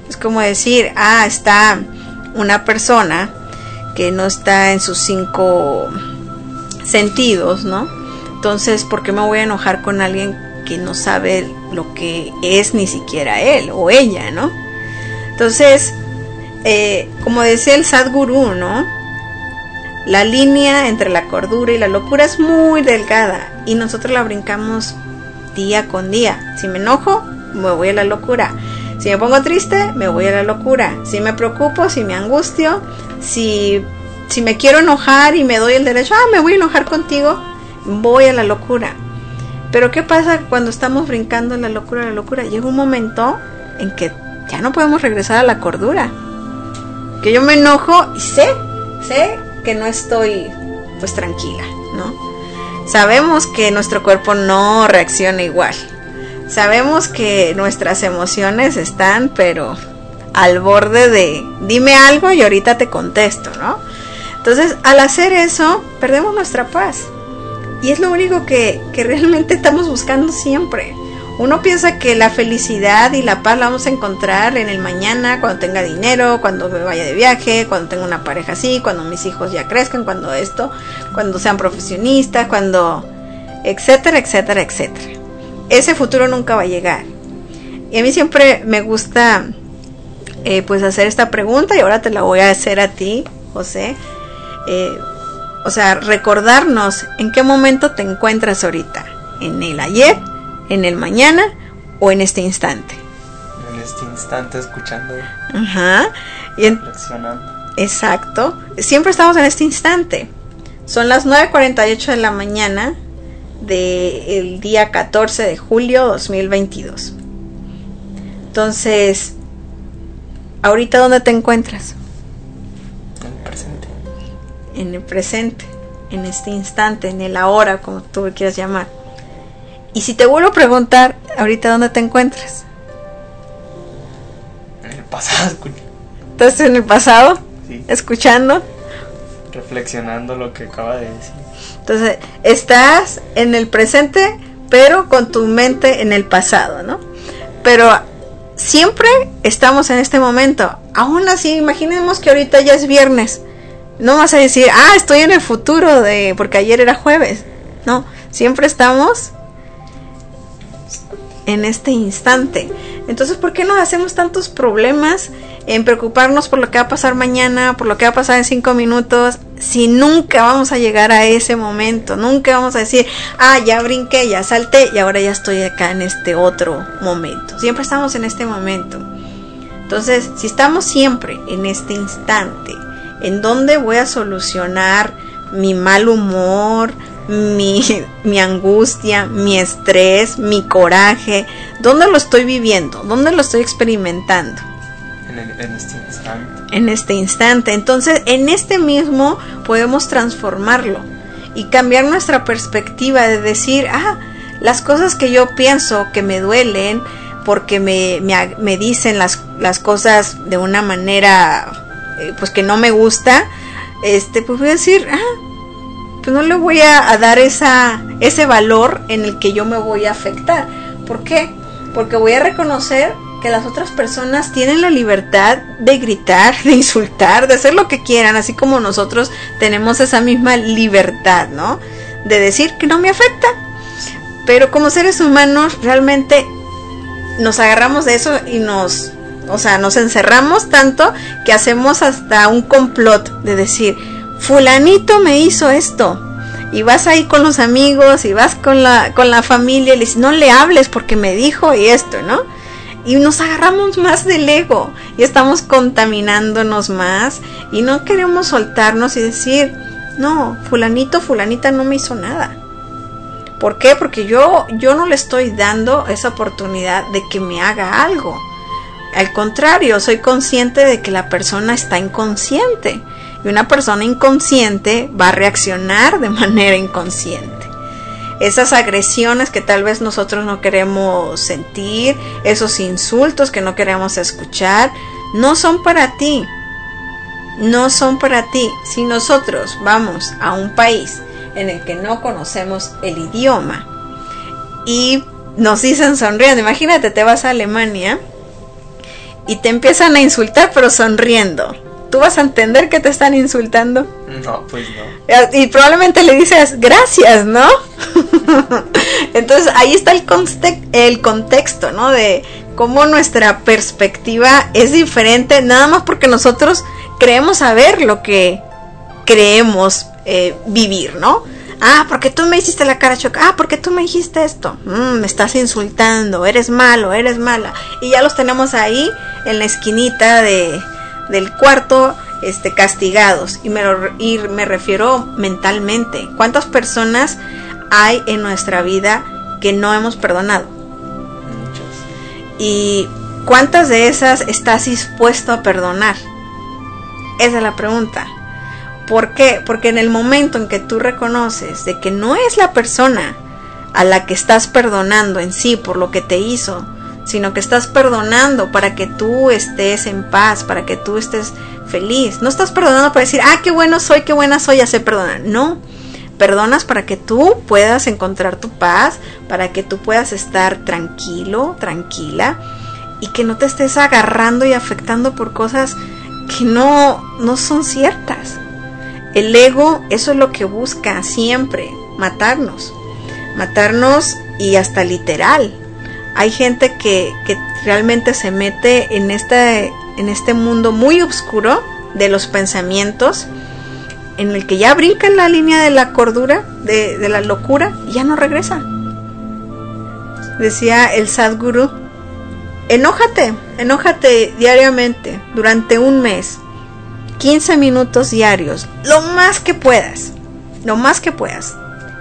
Es como decir, ah, está una persona que no está en sus cinco sentidos, ¿no? Entonces, ¿por qué me voy a enojar con alguien que no sabe lo que es ni siquiera él o ella, ¿no? Entonces, eh, como decía el Sadhguru, ¿no? La línea entre la cordura y la locura es muy delgada y nosotros la brincamos día con día. Si me enojo, me voy a la locura. Si me pongo triste, me voy a la locura. Si me preocupo, si me angustio, si, si me quiero enojar y me doy el derecho, ah, me voy a enojar contigo, voy a la locura. Pero ¿qué pasa cuando estamos brincando la locura, la locura? Llega un momento en que ya no podemos regresar a la cordura. Que yo me enojo y sé, sé que no estoy pues tranquila, ¿no? Sabemos que nuestro cuerpo no reacciona igual. Sabemos que nuestras emociones están, pero al borde de dime algo y ahorita te contesto, ¿no? Entonces, al hacer eso, perdemos nuestra paz. Y es lo único que, que realmente estamos buscando siempre. Uno piensa que la felicidad y la paz la vamos a encontrar en el mañana, cuando tenga dinero, cuando me vaya de viaje, cuando tenga una pareja así, cuando mis hijos ya crezcan, cuando esto, cuando sean profesionistas, cuando etcétera, etcétera, etcétera. Ese futuro nunca va a llegar. Y a mí siempre me gusta eh, pues hacer esta pregunta, y ahora te la voy a hacer a ti, José. Eh, o sea, recordarnos en qué momento te encuentras ahorita. ¿En el ayer, en el mañana o en este instante? En este instante, escuchando. Ajá. Y en, reflexionando. Exacto. Siempre estamos en este instante. Son las nueve cuarenta y ocho de la mañana del día catorce de julio dos mil veintidós. Entonces, ¿ahorita dónde te encuentras? En el presente. En el presente, en este instante, en el ahora, como tú quieras llamar. Y si te vuelvo a preguntar, ¿ahorita dónde te encuentras? En el pasado. ¿Estás en el pasado? Sí. ¿Escuchando? Reflexionando lo que acaba de decir. Entonces, estás en el presente, pero con tu mente en el pasado, ¿no? Pero siempre estamos en este momento. Aún así, imaginemos que ahorita ya es viernes. No vas a decir, ah, estoy en el futuro de porque ayer era jueves. No, siempre estamos en este instante. Entonces, ¿por qué nos hacemos tantos problemas en preocuparnos por lo que va a pasar mañana, por lo que va a pasar en cinco minutos, si nunca vamos a llegar a ese momento? Nunca vamos a decir, ah, ya brinqué, ya salté y ahora ya estoy acá en este otro momento. Siempre estamos en este momento. Entonces, si estamos siempre en este instante, ¿en dónde voy a solucionar mi mal humor, mi, mi angustia, mi estrés, mi coraje? ¿Dónde lo estoy viviendo? ¿Dónde lo estoy experimentando? En, el, en este instante. En este instante. Entonces, en este mismo podemos transformarlo y cambiar nuestra perspectiva de decir, ah, las cosas que yo pienso que me duelen porque me, me, me dicen las, las cosas de una manera eh, pues que no me gusta, este, pues voy a decir, ah, pues no le voy a, a dar esa, ese valor en el que yo me voy a afectar. ¿Por qué? Porque voy a reconocer que las otras personas tienen la libertad de gritar, de insultar, de hacer lo que quieran, así como nosotros tenemos esa misma libertad, ¿no? De decir que no me afecta. Pero como seres humanos realmente nos agarramos de eso y nos, o sea, nos encerramos tanto que hacemos hasta un complot de decir, fulanito me hizo esto. Y vas ahí con los amigos y vas con la, con la familia y le dices, no le hables porque me dijo y esto, ¿no? Y nos agarramos más del ego y estamos contaminándonos más y no queremos soltarnos y decir, no, fulanito, fulanita no me hizo nada. ¿Por qué? Porque yo, yo no le estoy dando esa oportunidad de que me haga algo. Al contrario, soy consciente de que la persona está inconsciente. Y una persona inconsciente va a reaccionar de manera inconsciente. Esas agresiones que tal vez nosotros no queremos sentir, esos insultos que no queremos escuchar, no son para ti. No son para ti. Si nosotros vamos a un país en el que no conocemos el idioma y nos dicen sonriendo, imagínate, te vas a Alemania y te empiezan a insultar pero sonriendo, ¿tú vas a entender que te están insultando? No, pues no. Y probablemente le dices gracias, ¿no? Entonces ahí está el, conte- el contexto, ¿no? De cómo nuestra perspectiva es diferente, nada más porque nosotros creemos saber lo que creemos eh, vivir, ¿no? Ah, porque tú me hiciste la cara choca. Ah, porque tú me dijiste esto. Mm, me estás insultando, eres malo, eres mala. Y ya los tenemos ahí en la esquinita de, del cuarto, este, castigados. Y me, y me refiero mentalmente. ¿Cuántas personas hay en nuestra vida que no hemos perdonado? Muchas. ¿Y cuántas de esas estás dispuesto a perdonar? Esa es la pregunta. ¿Por qué? Porque en el momento en que tú reconoces de que no es la persona a la que estás perdonando en sí por lo que te hizo, sino que estás perdonando para que tú estés en paz, para que tú estés feliz. No estás perdonando para decir, ah, qué bueno soy, qué buena soy, ya sé perdonar. No, perdonas para que tú puedas encontrar tu paz, para que tú puedas estar tranquilo, tranquila, y que no te estés agarrando y afectando por cosas que no, no son ciertas. El ego, eso es lo que busca siempre, matarnos, matarnos y hasta literal. Hay gente que, que realmente se mete en este, en este mundo muy oscuro de los pensamientos, en el que ya brinca la línea de la cordura, de, de la locura, y ya no regresa. Decía el Sadhguru, enójate, enójate diariamente durante un mes. quince minutos diarios, lo más que puedas, lo más que puedas.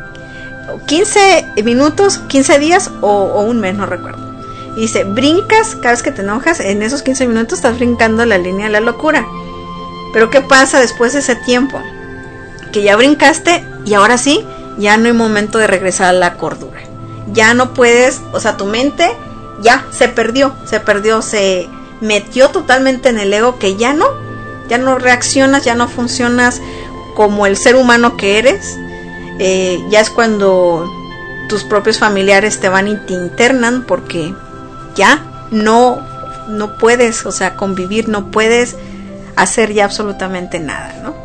quince minutos, quince días o, o un mes, no recuerdo. Y dice, brincas, cada vez que te enojas, en esos quince minutos estás brincando la línea de la locura. Pero ¿qué pasa después de ese tiempo? Que ya brincaste y ahora sí, ya no hay momento de regresar a la cordura. Ya no puedes, o sea, tu mente ya se perdió, se perdió, se metió totalmente en el ego que ya no. Ya no reaccionas, ya no funcionas como el ser humano que eres. Eh, ya es cuando tus propios familiares te van y te internan porque ya no, no puedes, o sea, convivir, no puedes hacer ya absolutamente nada, ¿no?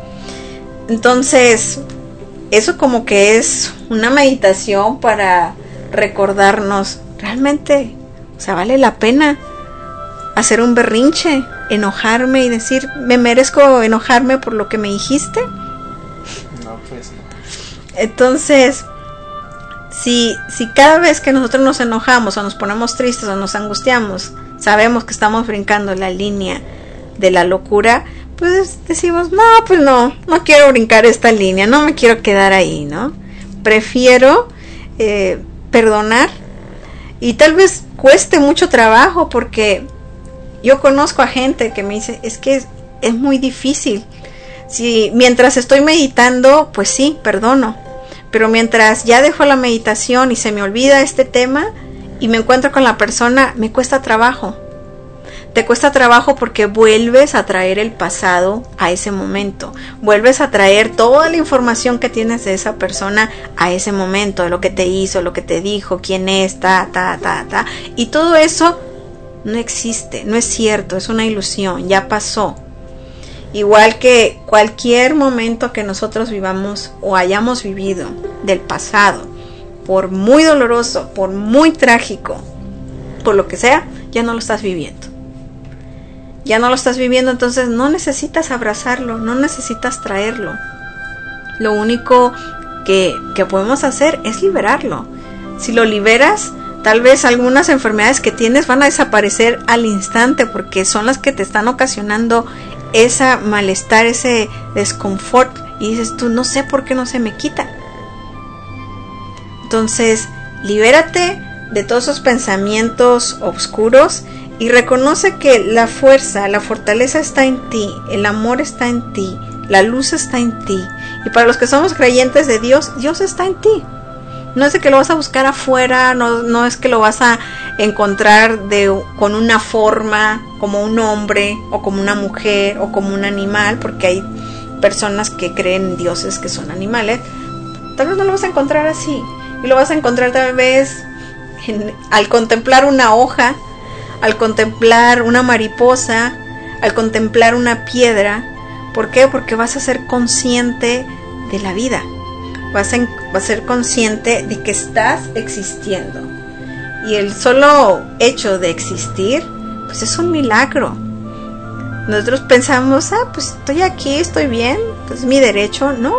Entonces, eso como que es una meditación para recordarnos, realmente, o sea, vale la pena hacer un berrinche, enojarme y decir, ¿me merezco enojarme por lo que me dijiste? No, pues no. Entonces, si, si cada vez que nosotros nos enojamos o nos ponemos tristes o nos angustiamos, sabemos que estamos brincando la línea de la locura, pues decimos, no, pues no, no quiero brincar esta línea, no me quiero quedar ahí, ¿no? Prefiero eh, perdonar, y tal vez cueste mucho trabajo porque yo conozco a gente que me dice, es que es, es muy difícil. Si mientras estoy meditando, pues sí, perdono. Pero mientras ya dejo la meditación y se me olvida este tema y me encuentro con la persona, me cuesta trabajo. Te cuesta trabajo porque vuelves a traer el pasado a ese momento. Vuelves a traer toda la información que tienes de esa persona a ese momento, de lo que te hizo, lo que te dijo, quién es, ta, ta, ta, ta. Y todo eso no existe, no es cierto, es una ilusión, ya pasó. Igual que cualquier momento que nosotros vivamos o hayamos vivido del pasado, por muy doloroso, por muy trágico, por lo que sea, ya no lo estás viviendo. Ya no lo estás viviendo, entonces no necesitas abrazarlo, no necesitas traerlo. Lo único que, que podemos hacer es liberarlo. Si lo liberas, tal vez algunas enfermedades que tienes van a desaparecer al instante porque son las que te están ocasionando ese malestar, ese desconfort. Y dices tú, no sé por qué no se me quita. Entonces, libérate de todos esos pensamientos oscuros y reconoce que la fuerza, la fortaleza está en ti, el amor está en ti, la luz está en ti. Y para los que somos creyentes de Dios, Dios está en ti. No es de que lo vas a buscar afuera, no, no es que lo vas a encontrar de, con una forma, como un hombre, o como una mujer, o como un animal, porque hay personas que creen en dioses que son animales. Tal vez no lo vas a encontrar así, y lo vas a encontrar tal vez en, al contemplar una hoja, al contemplar una mariposa, al contemplar una piedra. ¿Por qué? Porque vas a ser consciente de la vida. Vas a, vas a ser consciente de que estás existiendo. Y el solo hecho de existir, pues es un milagro. Nosotros pensamos, ah, pues estoy aquí, estoy bien, pues es mi derecho. No.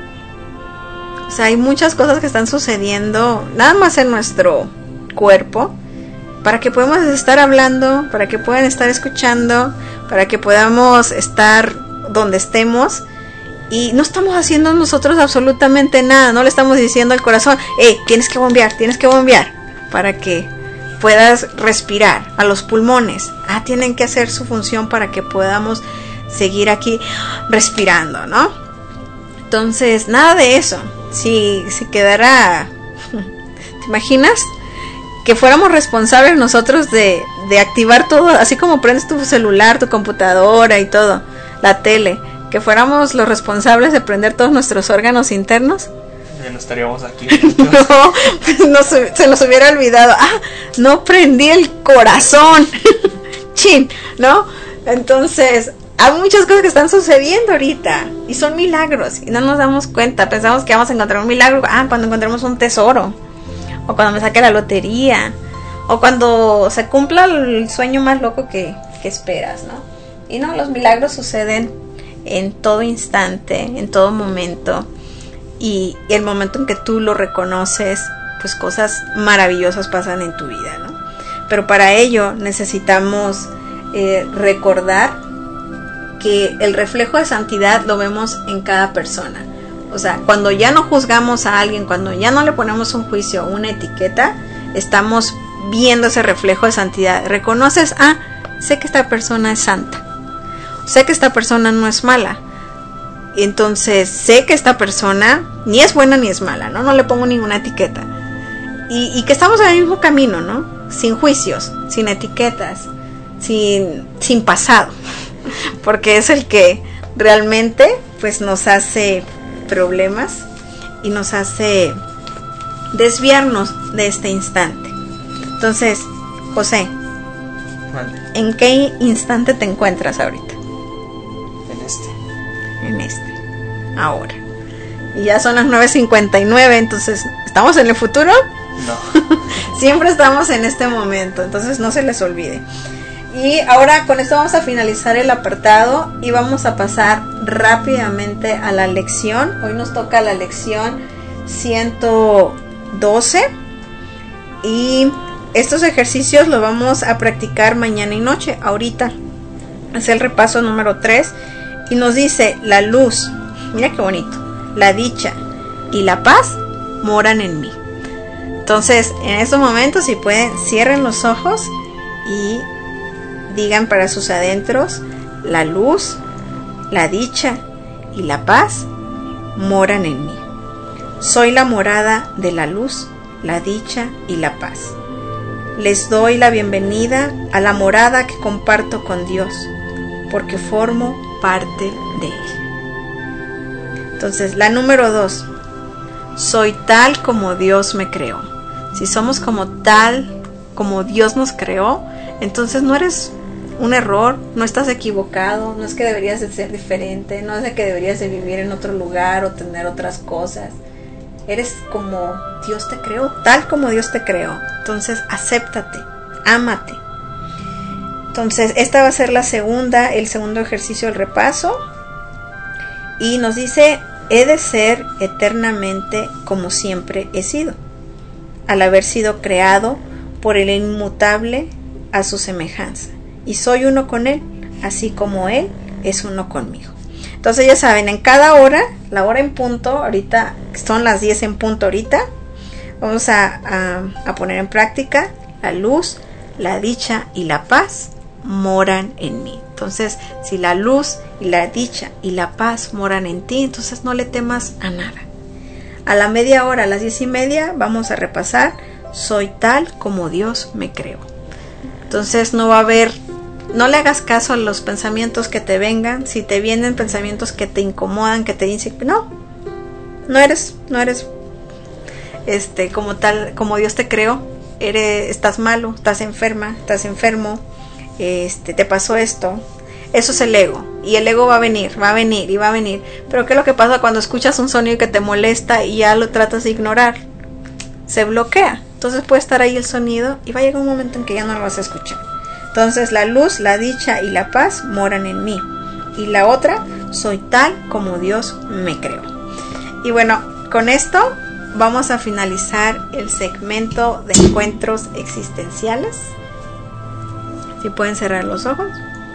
O sea, hay muchas cosas que están sucediendo, nada más en nuestro cuerpo, para que podamos estar hablando, para que puedan estar escuchando, para que podamos estar donde estemos. Y no estamos haciendo nosotros absolutamente nada, no le estamos diciendo al corazón, hey, tienes que bombear, tienes que bombear, para que puedas respirar, a los pulmones, ah, tienen que hacer su función para que podamos seguir aquí respirando, ¿no? Entonces, nada de eso. Si, si quedara, ¿te imaginas? Que fuéramos responsables nosotros de, de activar todo, así como prendes tu celular, tu computadora y todo, la tele, que fuéramos los responsables de prender todos nuestros órganos internos. Ya no estaríamos aquí. No, pues no se, se nos hubiera olvidado. Ah, no prendí el corazón. Chin, ¿no? Entonces, hay muchas cosas que están sucediendo ahorita y son milagros y no nos damos cuenta. Pensamos que vamos a encontrar un milagro, ah, cuando encontremos un tesoro, o cuando me saque la lotería, o cuando se cumpla el sueño más loco que, que esperas, ¿no? Y no, los milagros suceden en todo instante, en todo momento, y, y el momento en que tú lo reconoces, pues cosas maravillosas pasan en tu vida, ¿no? Pero para ello necesitamos eh, recordar que el reflejo de santidad lo vemos en cada persona. O sea, cuando ya no juzgamos a alguien, cuando ya no le ponemos un juicio, una etiqueta, estamos viendo ese reflejo de santidad. Reconoces, ah, sé que esta persona es santa, sé que esta persona no es mala, entonces sé que esta persona ni es buena ni es mala, ¿no? No le pongo ninguna etiqueta. Y, y que estamos en el mismo camino, ¿no? Sin juicios, sin etiquetas, sin, sin pasado, porque es el que realmente pues nos hace problemas y nos hace desviarnos de este instante. Entonces, José, Mande. ¿en qué instante te encuentras ahorita? En este. En este, ahora. Y ya son las nueve cincuenta y nueve, entonces, ¿estamos en el futuro? No. Siempre estamos en este momento, entonces no se les olvide. Y ahora con esto vamos a finalizar el apartado y vamos a pasar rápidamente a la lección. Hoy nos toca la lección ciento doce y estos ejercicios los vamos a practicar mañana y noche. Ahorita es el repaso número tres y nos dice: la luz, mira qué bonito, la dicha y la paz moran en mí. Entonces, en estos momentos, si pueden, cierren los ojos y digan para sus adentros: la luz, la dicha y la paz moran en mí. Soy la morada de la luz, la dicha y la paz. Les doy la bienvenida a la morada que comparto con Dios, porque formo parte de Él. Entonces, la número dos. Soy tal como Dios me creó. Si somos como tal como Dios nos creó, entonces no eres un error, no estás equivocado, no es que deberías de ser diferente, no es de que deberías de vivir en otro lugar o tener otras cosas. Eres como Dios te creó, tal como Dios te creó. Entonces acéptate, ámate. Entonces esta va a ser la segunda, el segundo ejercicio del repaso. Y nos dice: he de ser eternamente como siempre he sido, al haber sido creado por el inmutable a su semejanza. Y soy uno con Él, así como Él es uno conmigo. Entonces ya saben, en cada hora, la hora en punto, ahorita son las diez en punto ahorita, vamos a, a, a poner en práctica: la luz, la dicha y la paz moran en mí. Entonces, si la luz y la dicha y la paz moran en ti, entonces no le temas a nada. A la media hora, a las diez y media, vamos a repasar: soy tal como Dios me creó. Entonces no va a haber, no le hagas caso a los pensamientos que te vengan. Si te vienen pensamientos que te incomodan, que te dicen, no, no eres, no eres este como tal, como Dios te creó. eres, estás malo, estás enferma, estás enfermo, este, te pasó esto. Eso es el ego, y el ego va a venir, va a venir y va a venir. Pero ¿qué es lo que pasa cuando escuchas un sonido que te molesta y ya lo tratas de ignorar? Se bloquea. Entonces puede estar ahí el sonido y va a llegar un momento en que ya no lo vas a escuchar. Entonces la luz, la dicha y la paz moran en mí. Y la otra, soy tal como Dios me creó. Y bueno, con esto vamos a finalizar el segmento de encuentros existenciales. Si pueden cerrar los ojos.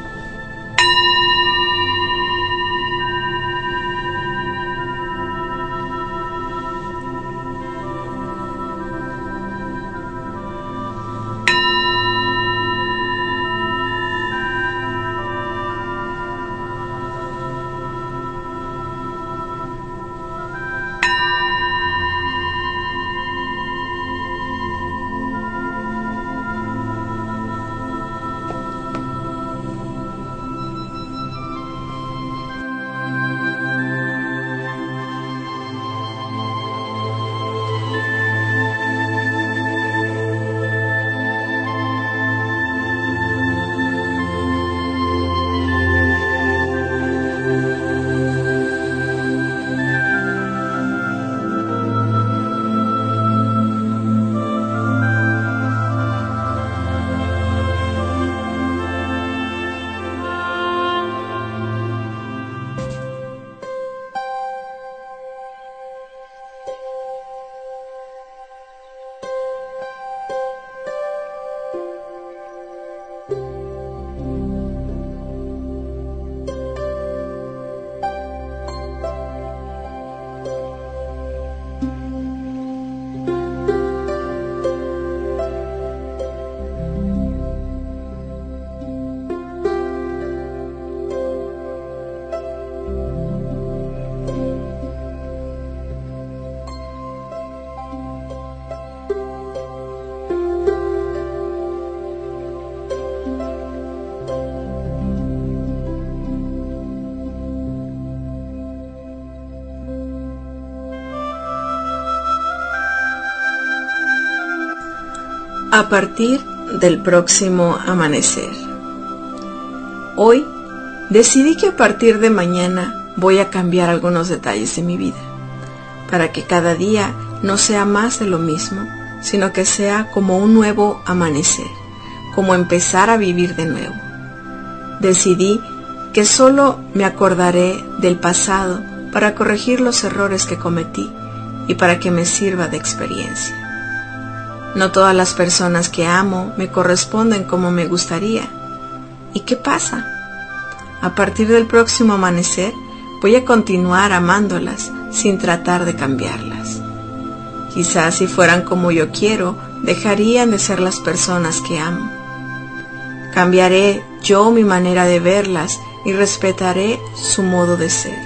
A partir del próximo amanecer. Hoy decidí que a partir de mañana voy a cambiar algunos detalles de mi vida, para que cada día no sea más de lo mismo, sino que sea como un nuevo amanecer, como empezar a vivir de nuevo. Decidí que solo me acordaré del pasado para corregir los errores que cometí y para que me sirva de experiencia. No todas las personas que amo me corresponden como me gustaría. ¿Y qué pasa? A partir del próximo amanecer voy a continuar amándolas sin tratar de cambiarlas. Quizás si fueran como yo quiero, dejarían de ser las personas que amo. Cambiaré yo mi manera de verlas y respetaré su modo de ser.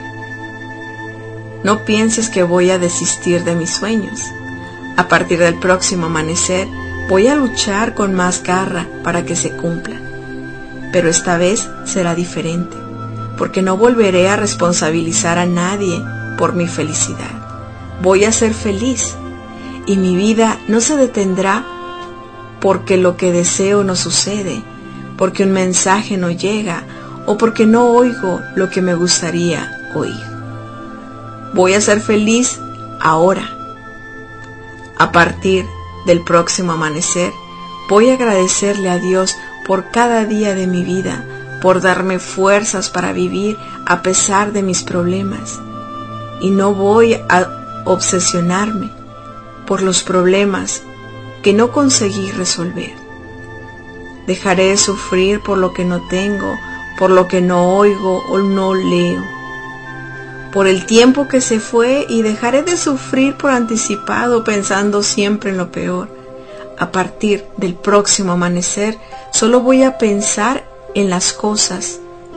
No pienses que voy a desistir de mis sueños. A partir del próximo amanecer voy a luchar con más garra para que se cumplan. Pero esta vez será diferente, porque no volveré a responsabilizar a nadie por mi felicidad. Voy a ser feliz y mi vida no se detendrá porque lo que deseo no sucede, porque un mensaje no llega o porque no oigo lo que me gustaría oír. Voy a ser feliz ahora. A partir del próximo amanecer, voy a agradecerle a Dios por cada día de mi vida, por darme fuerzas para vivir a pesar de mis problemas. Y no voy a obsesionarme por los problemas que no conseguí resolver. Dejaré de sufrir por lo que no tengo, por lo que no oigo o no leo, por el tiempo que se fue, y dejaré de sufrir por anticipado pensando siempre en lo peor. A partir del próximo amanecer solo voy a pensar en las cosas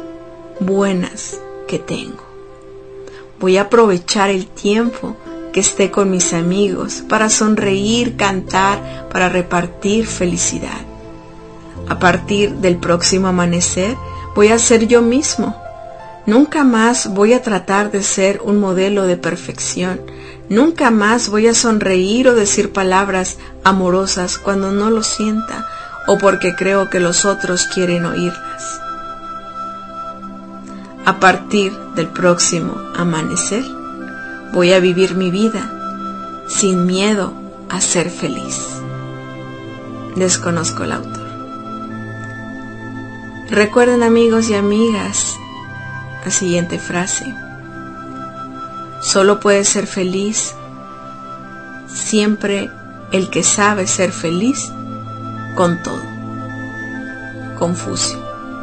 buenas que tengo. Voy a aprovechar el tiempo que esté con mis amigos para sonreír, cantar, para repartir felicidad. A partir del próximo amanecer voy a ser yo mismo. Nunca más voy a tratar de ser un modelo de perfección. Nunca más voy a sonreír o decir palabras amorosas cuando no lo sienta o porque creo que los otros quieren oírlas. A partir del próximo amanecer, voy a vivir mi vida sin miedo a ser feliz. Desconozco el autor. Recuerden, amigos y amigas, la siguiente frase. Solo puede ser feliz siempre el que sabe ser feliz con todo. Confucio.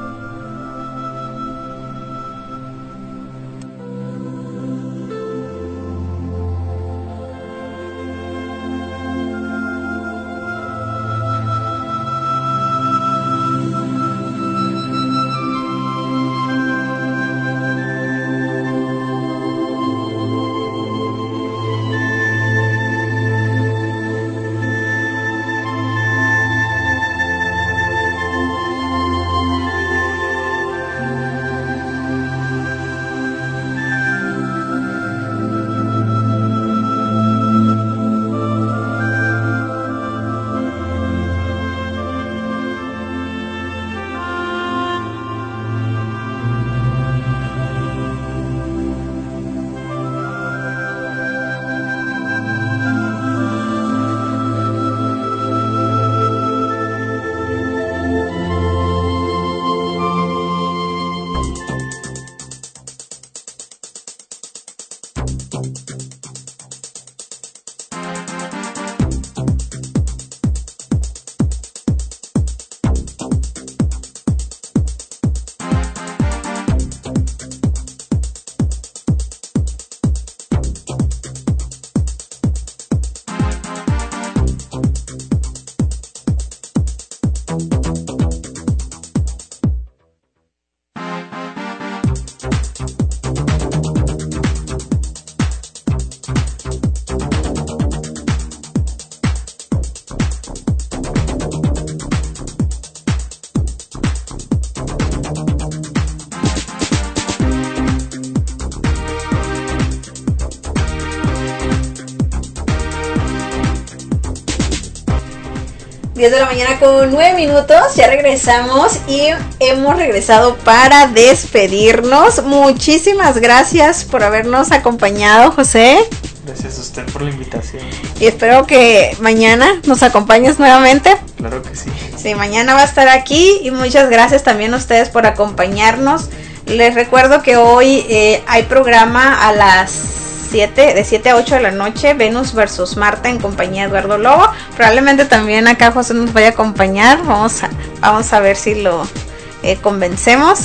diez de la mañana con nueve minutos, ya regresamos y hemos regresado para despedirnos. Muchísimas gracias por habernos acompañado, José. Gracias a usted por la invitación. Y espero que mañana nos acompañes nuevamente. Claro que sí. Sí, mañana va a estar aquí y muchas gracias también a ustedes por acompañarnos. Les recuerdo que hoy eh, hay programa a las siete, de siete a ocho de la noche, Venus versus Marta en compañía de Eduardo Lobo. Probablemente también acá José nos vaya a acompañar. Vamos a, vamos a ver si lo eh, convencemos.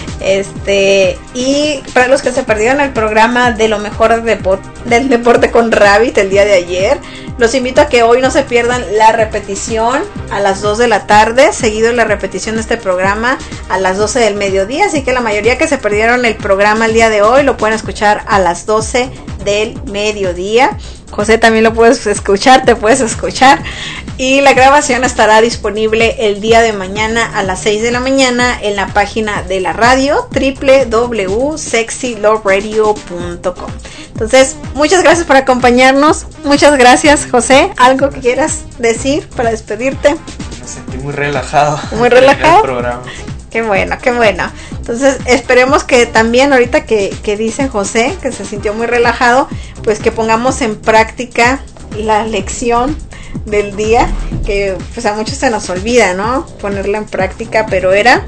Este, y para los que se perdieron el programa de lo mejor de depor- del deporte con Rabbit el día de ayer, los invito a que hoy no se pierdan la repetición a las dos de la tarde, seguido la repetición de este programa a las doce del mediodía, así que la mayoría que se perdieron el programa el día de hoy lo pueden escuchar a las doce del mediodía. José también lo puedes escuchar, te puedes escuchar. Y la grabación estará disponible el día de mañana a las seis de la mañana en la página de la radio doble u doble u doble u punto sexy love radio punto com. Entonces, muchas gracias por acompañarnos. Muchas gracias, José. ¿Algo que quieras decir para despedirte? Me sentí muy relajado. Muy relajado. El programa. Qué bueno, qué bueno. Entonces esperemos que también ahorita que, que dice José, que se sintió muy relajado, pues que pongamos en práctica la lección del día, que pues a muchos se nos olvida, ¿no? Ponerla en práctica, pero era...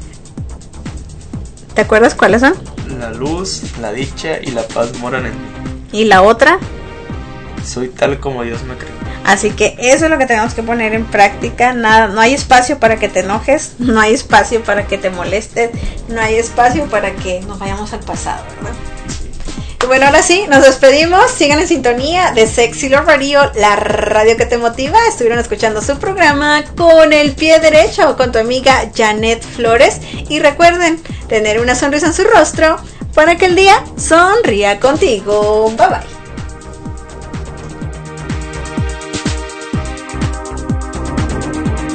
¿Te acuerdas cuáles son? La luz, la dicha y la paz moran en mí. ¿Y la otra? Soy tal como Dios me creó. Así que eso es lo que tenemos que poner en práctica. Nada, no hay espacio para que te enojes, no hay espacio para que te molestes, no hay espacio para que nos vayamos al pasado, ¿verdad? Y bueno, ahora sí, nos despedimos. Sigan en sintonía de Sexy Love Radio, la radio que te motiva. Estuvieron escuchando su programa Con el Pie Derecho con tu amiga Janet Flores. Y recuerden tener una sonrisa en su rostro para que el día sonría contigo. Bye bye.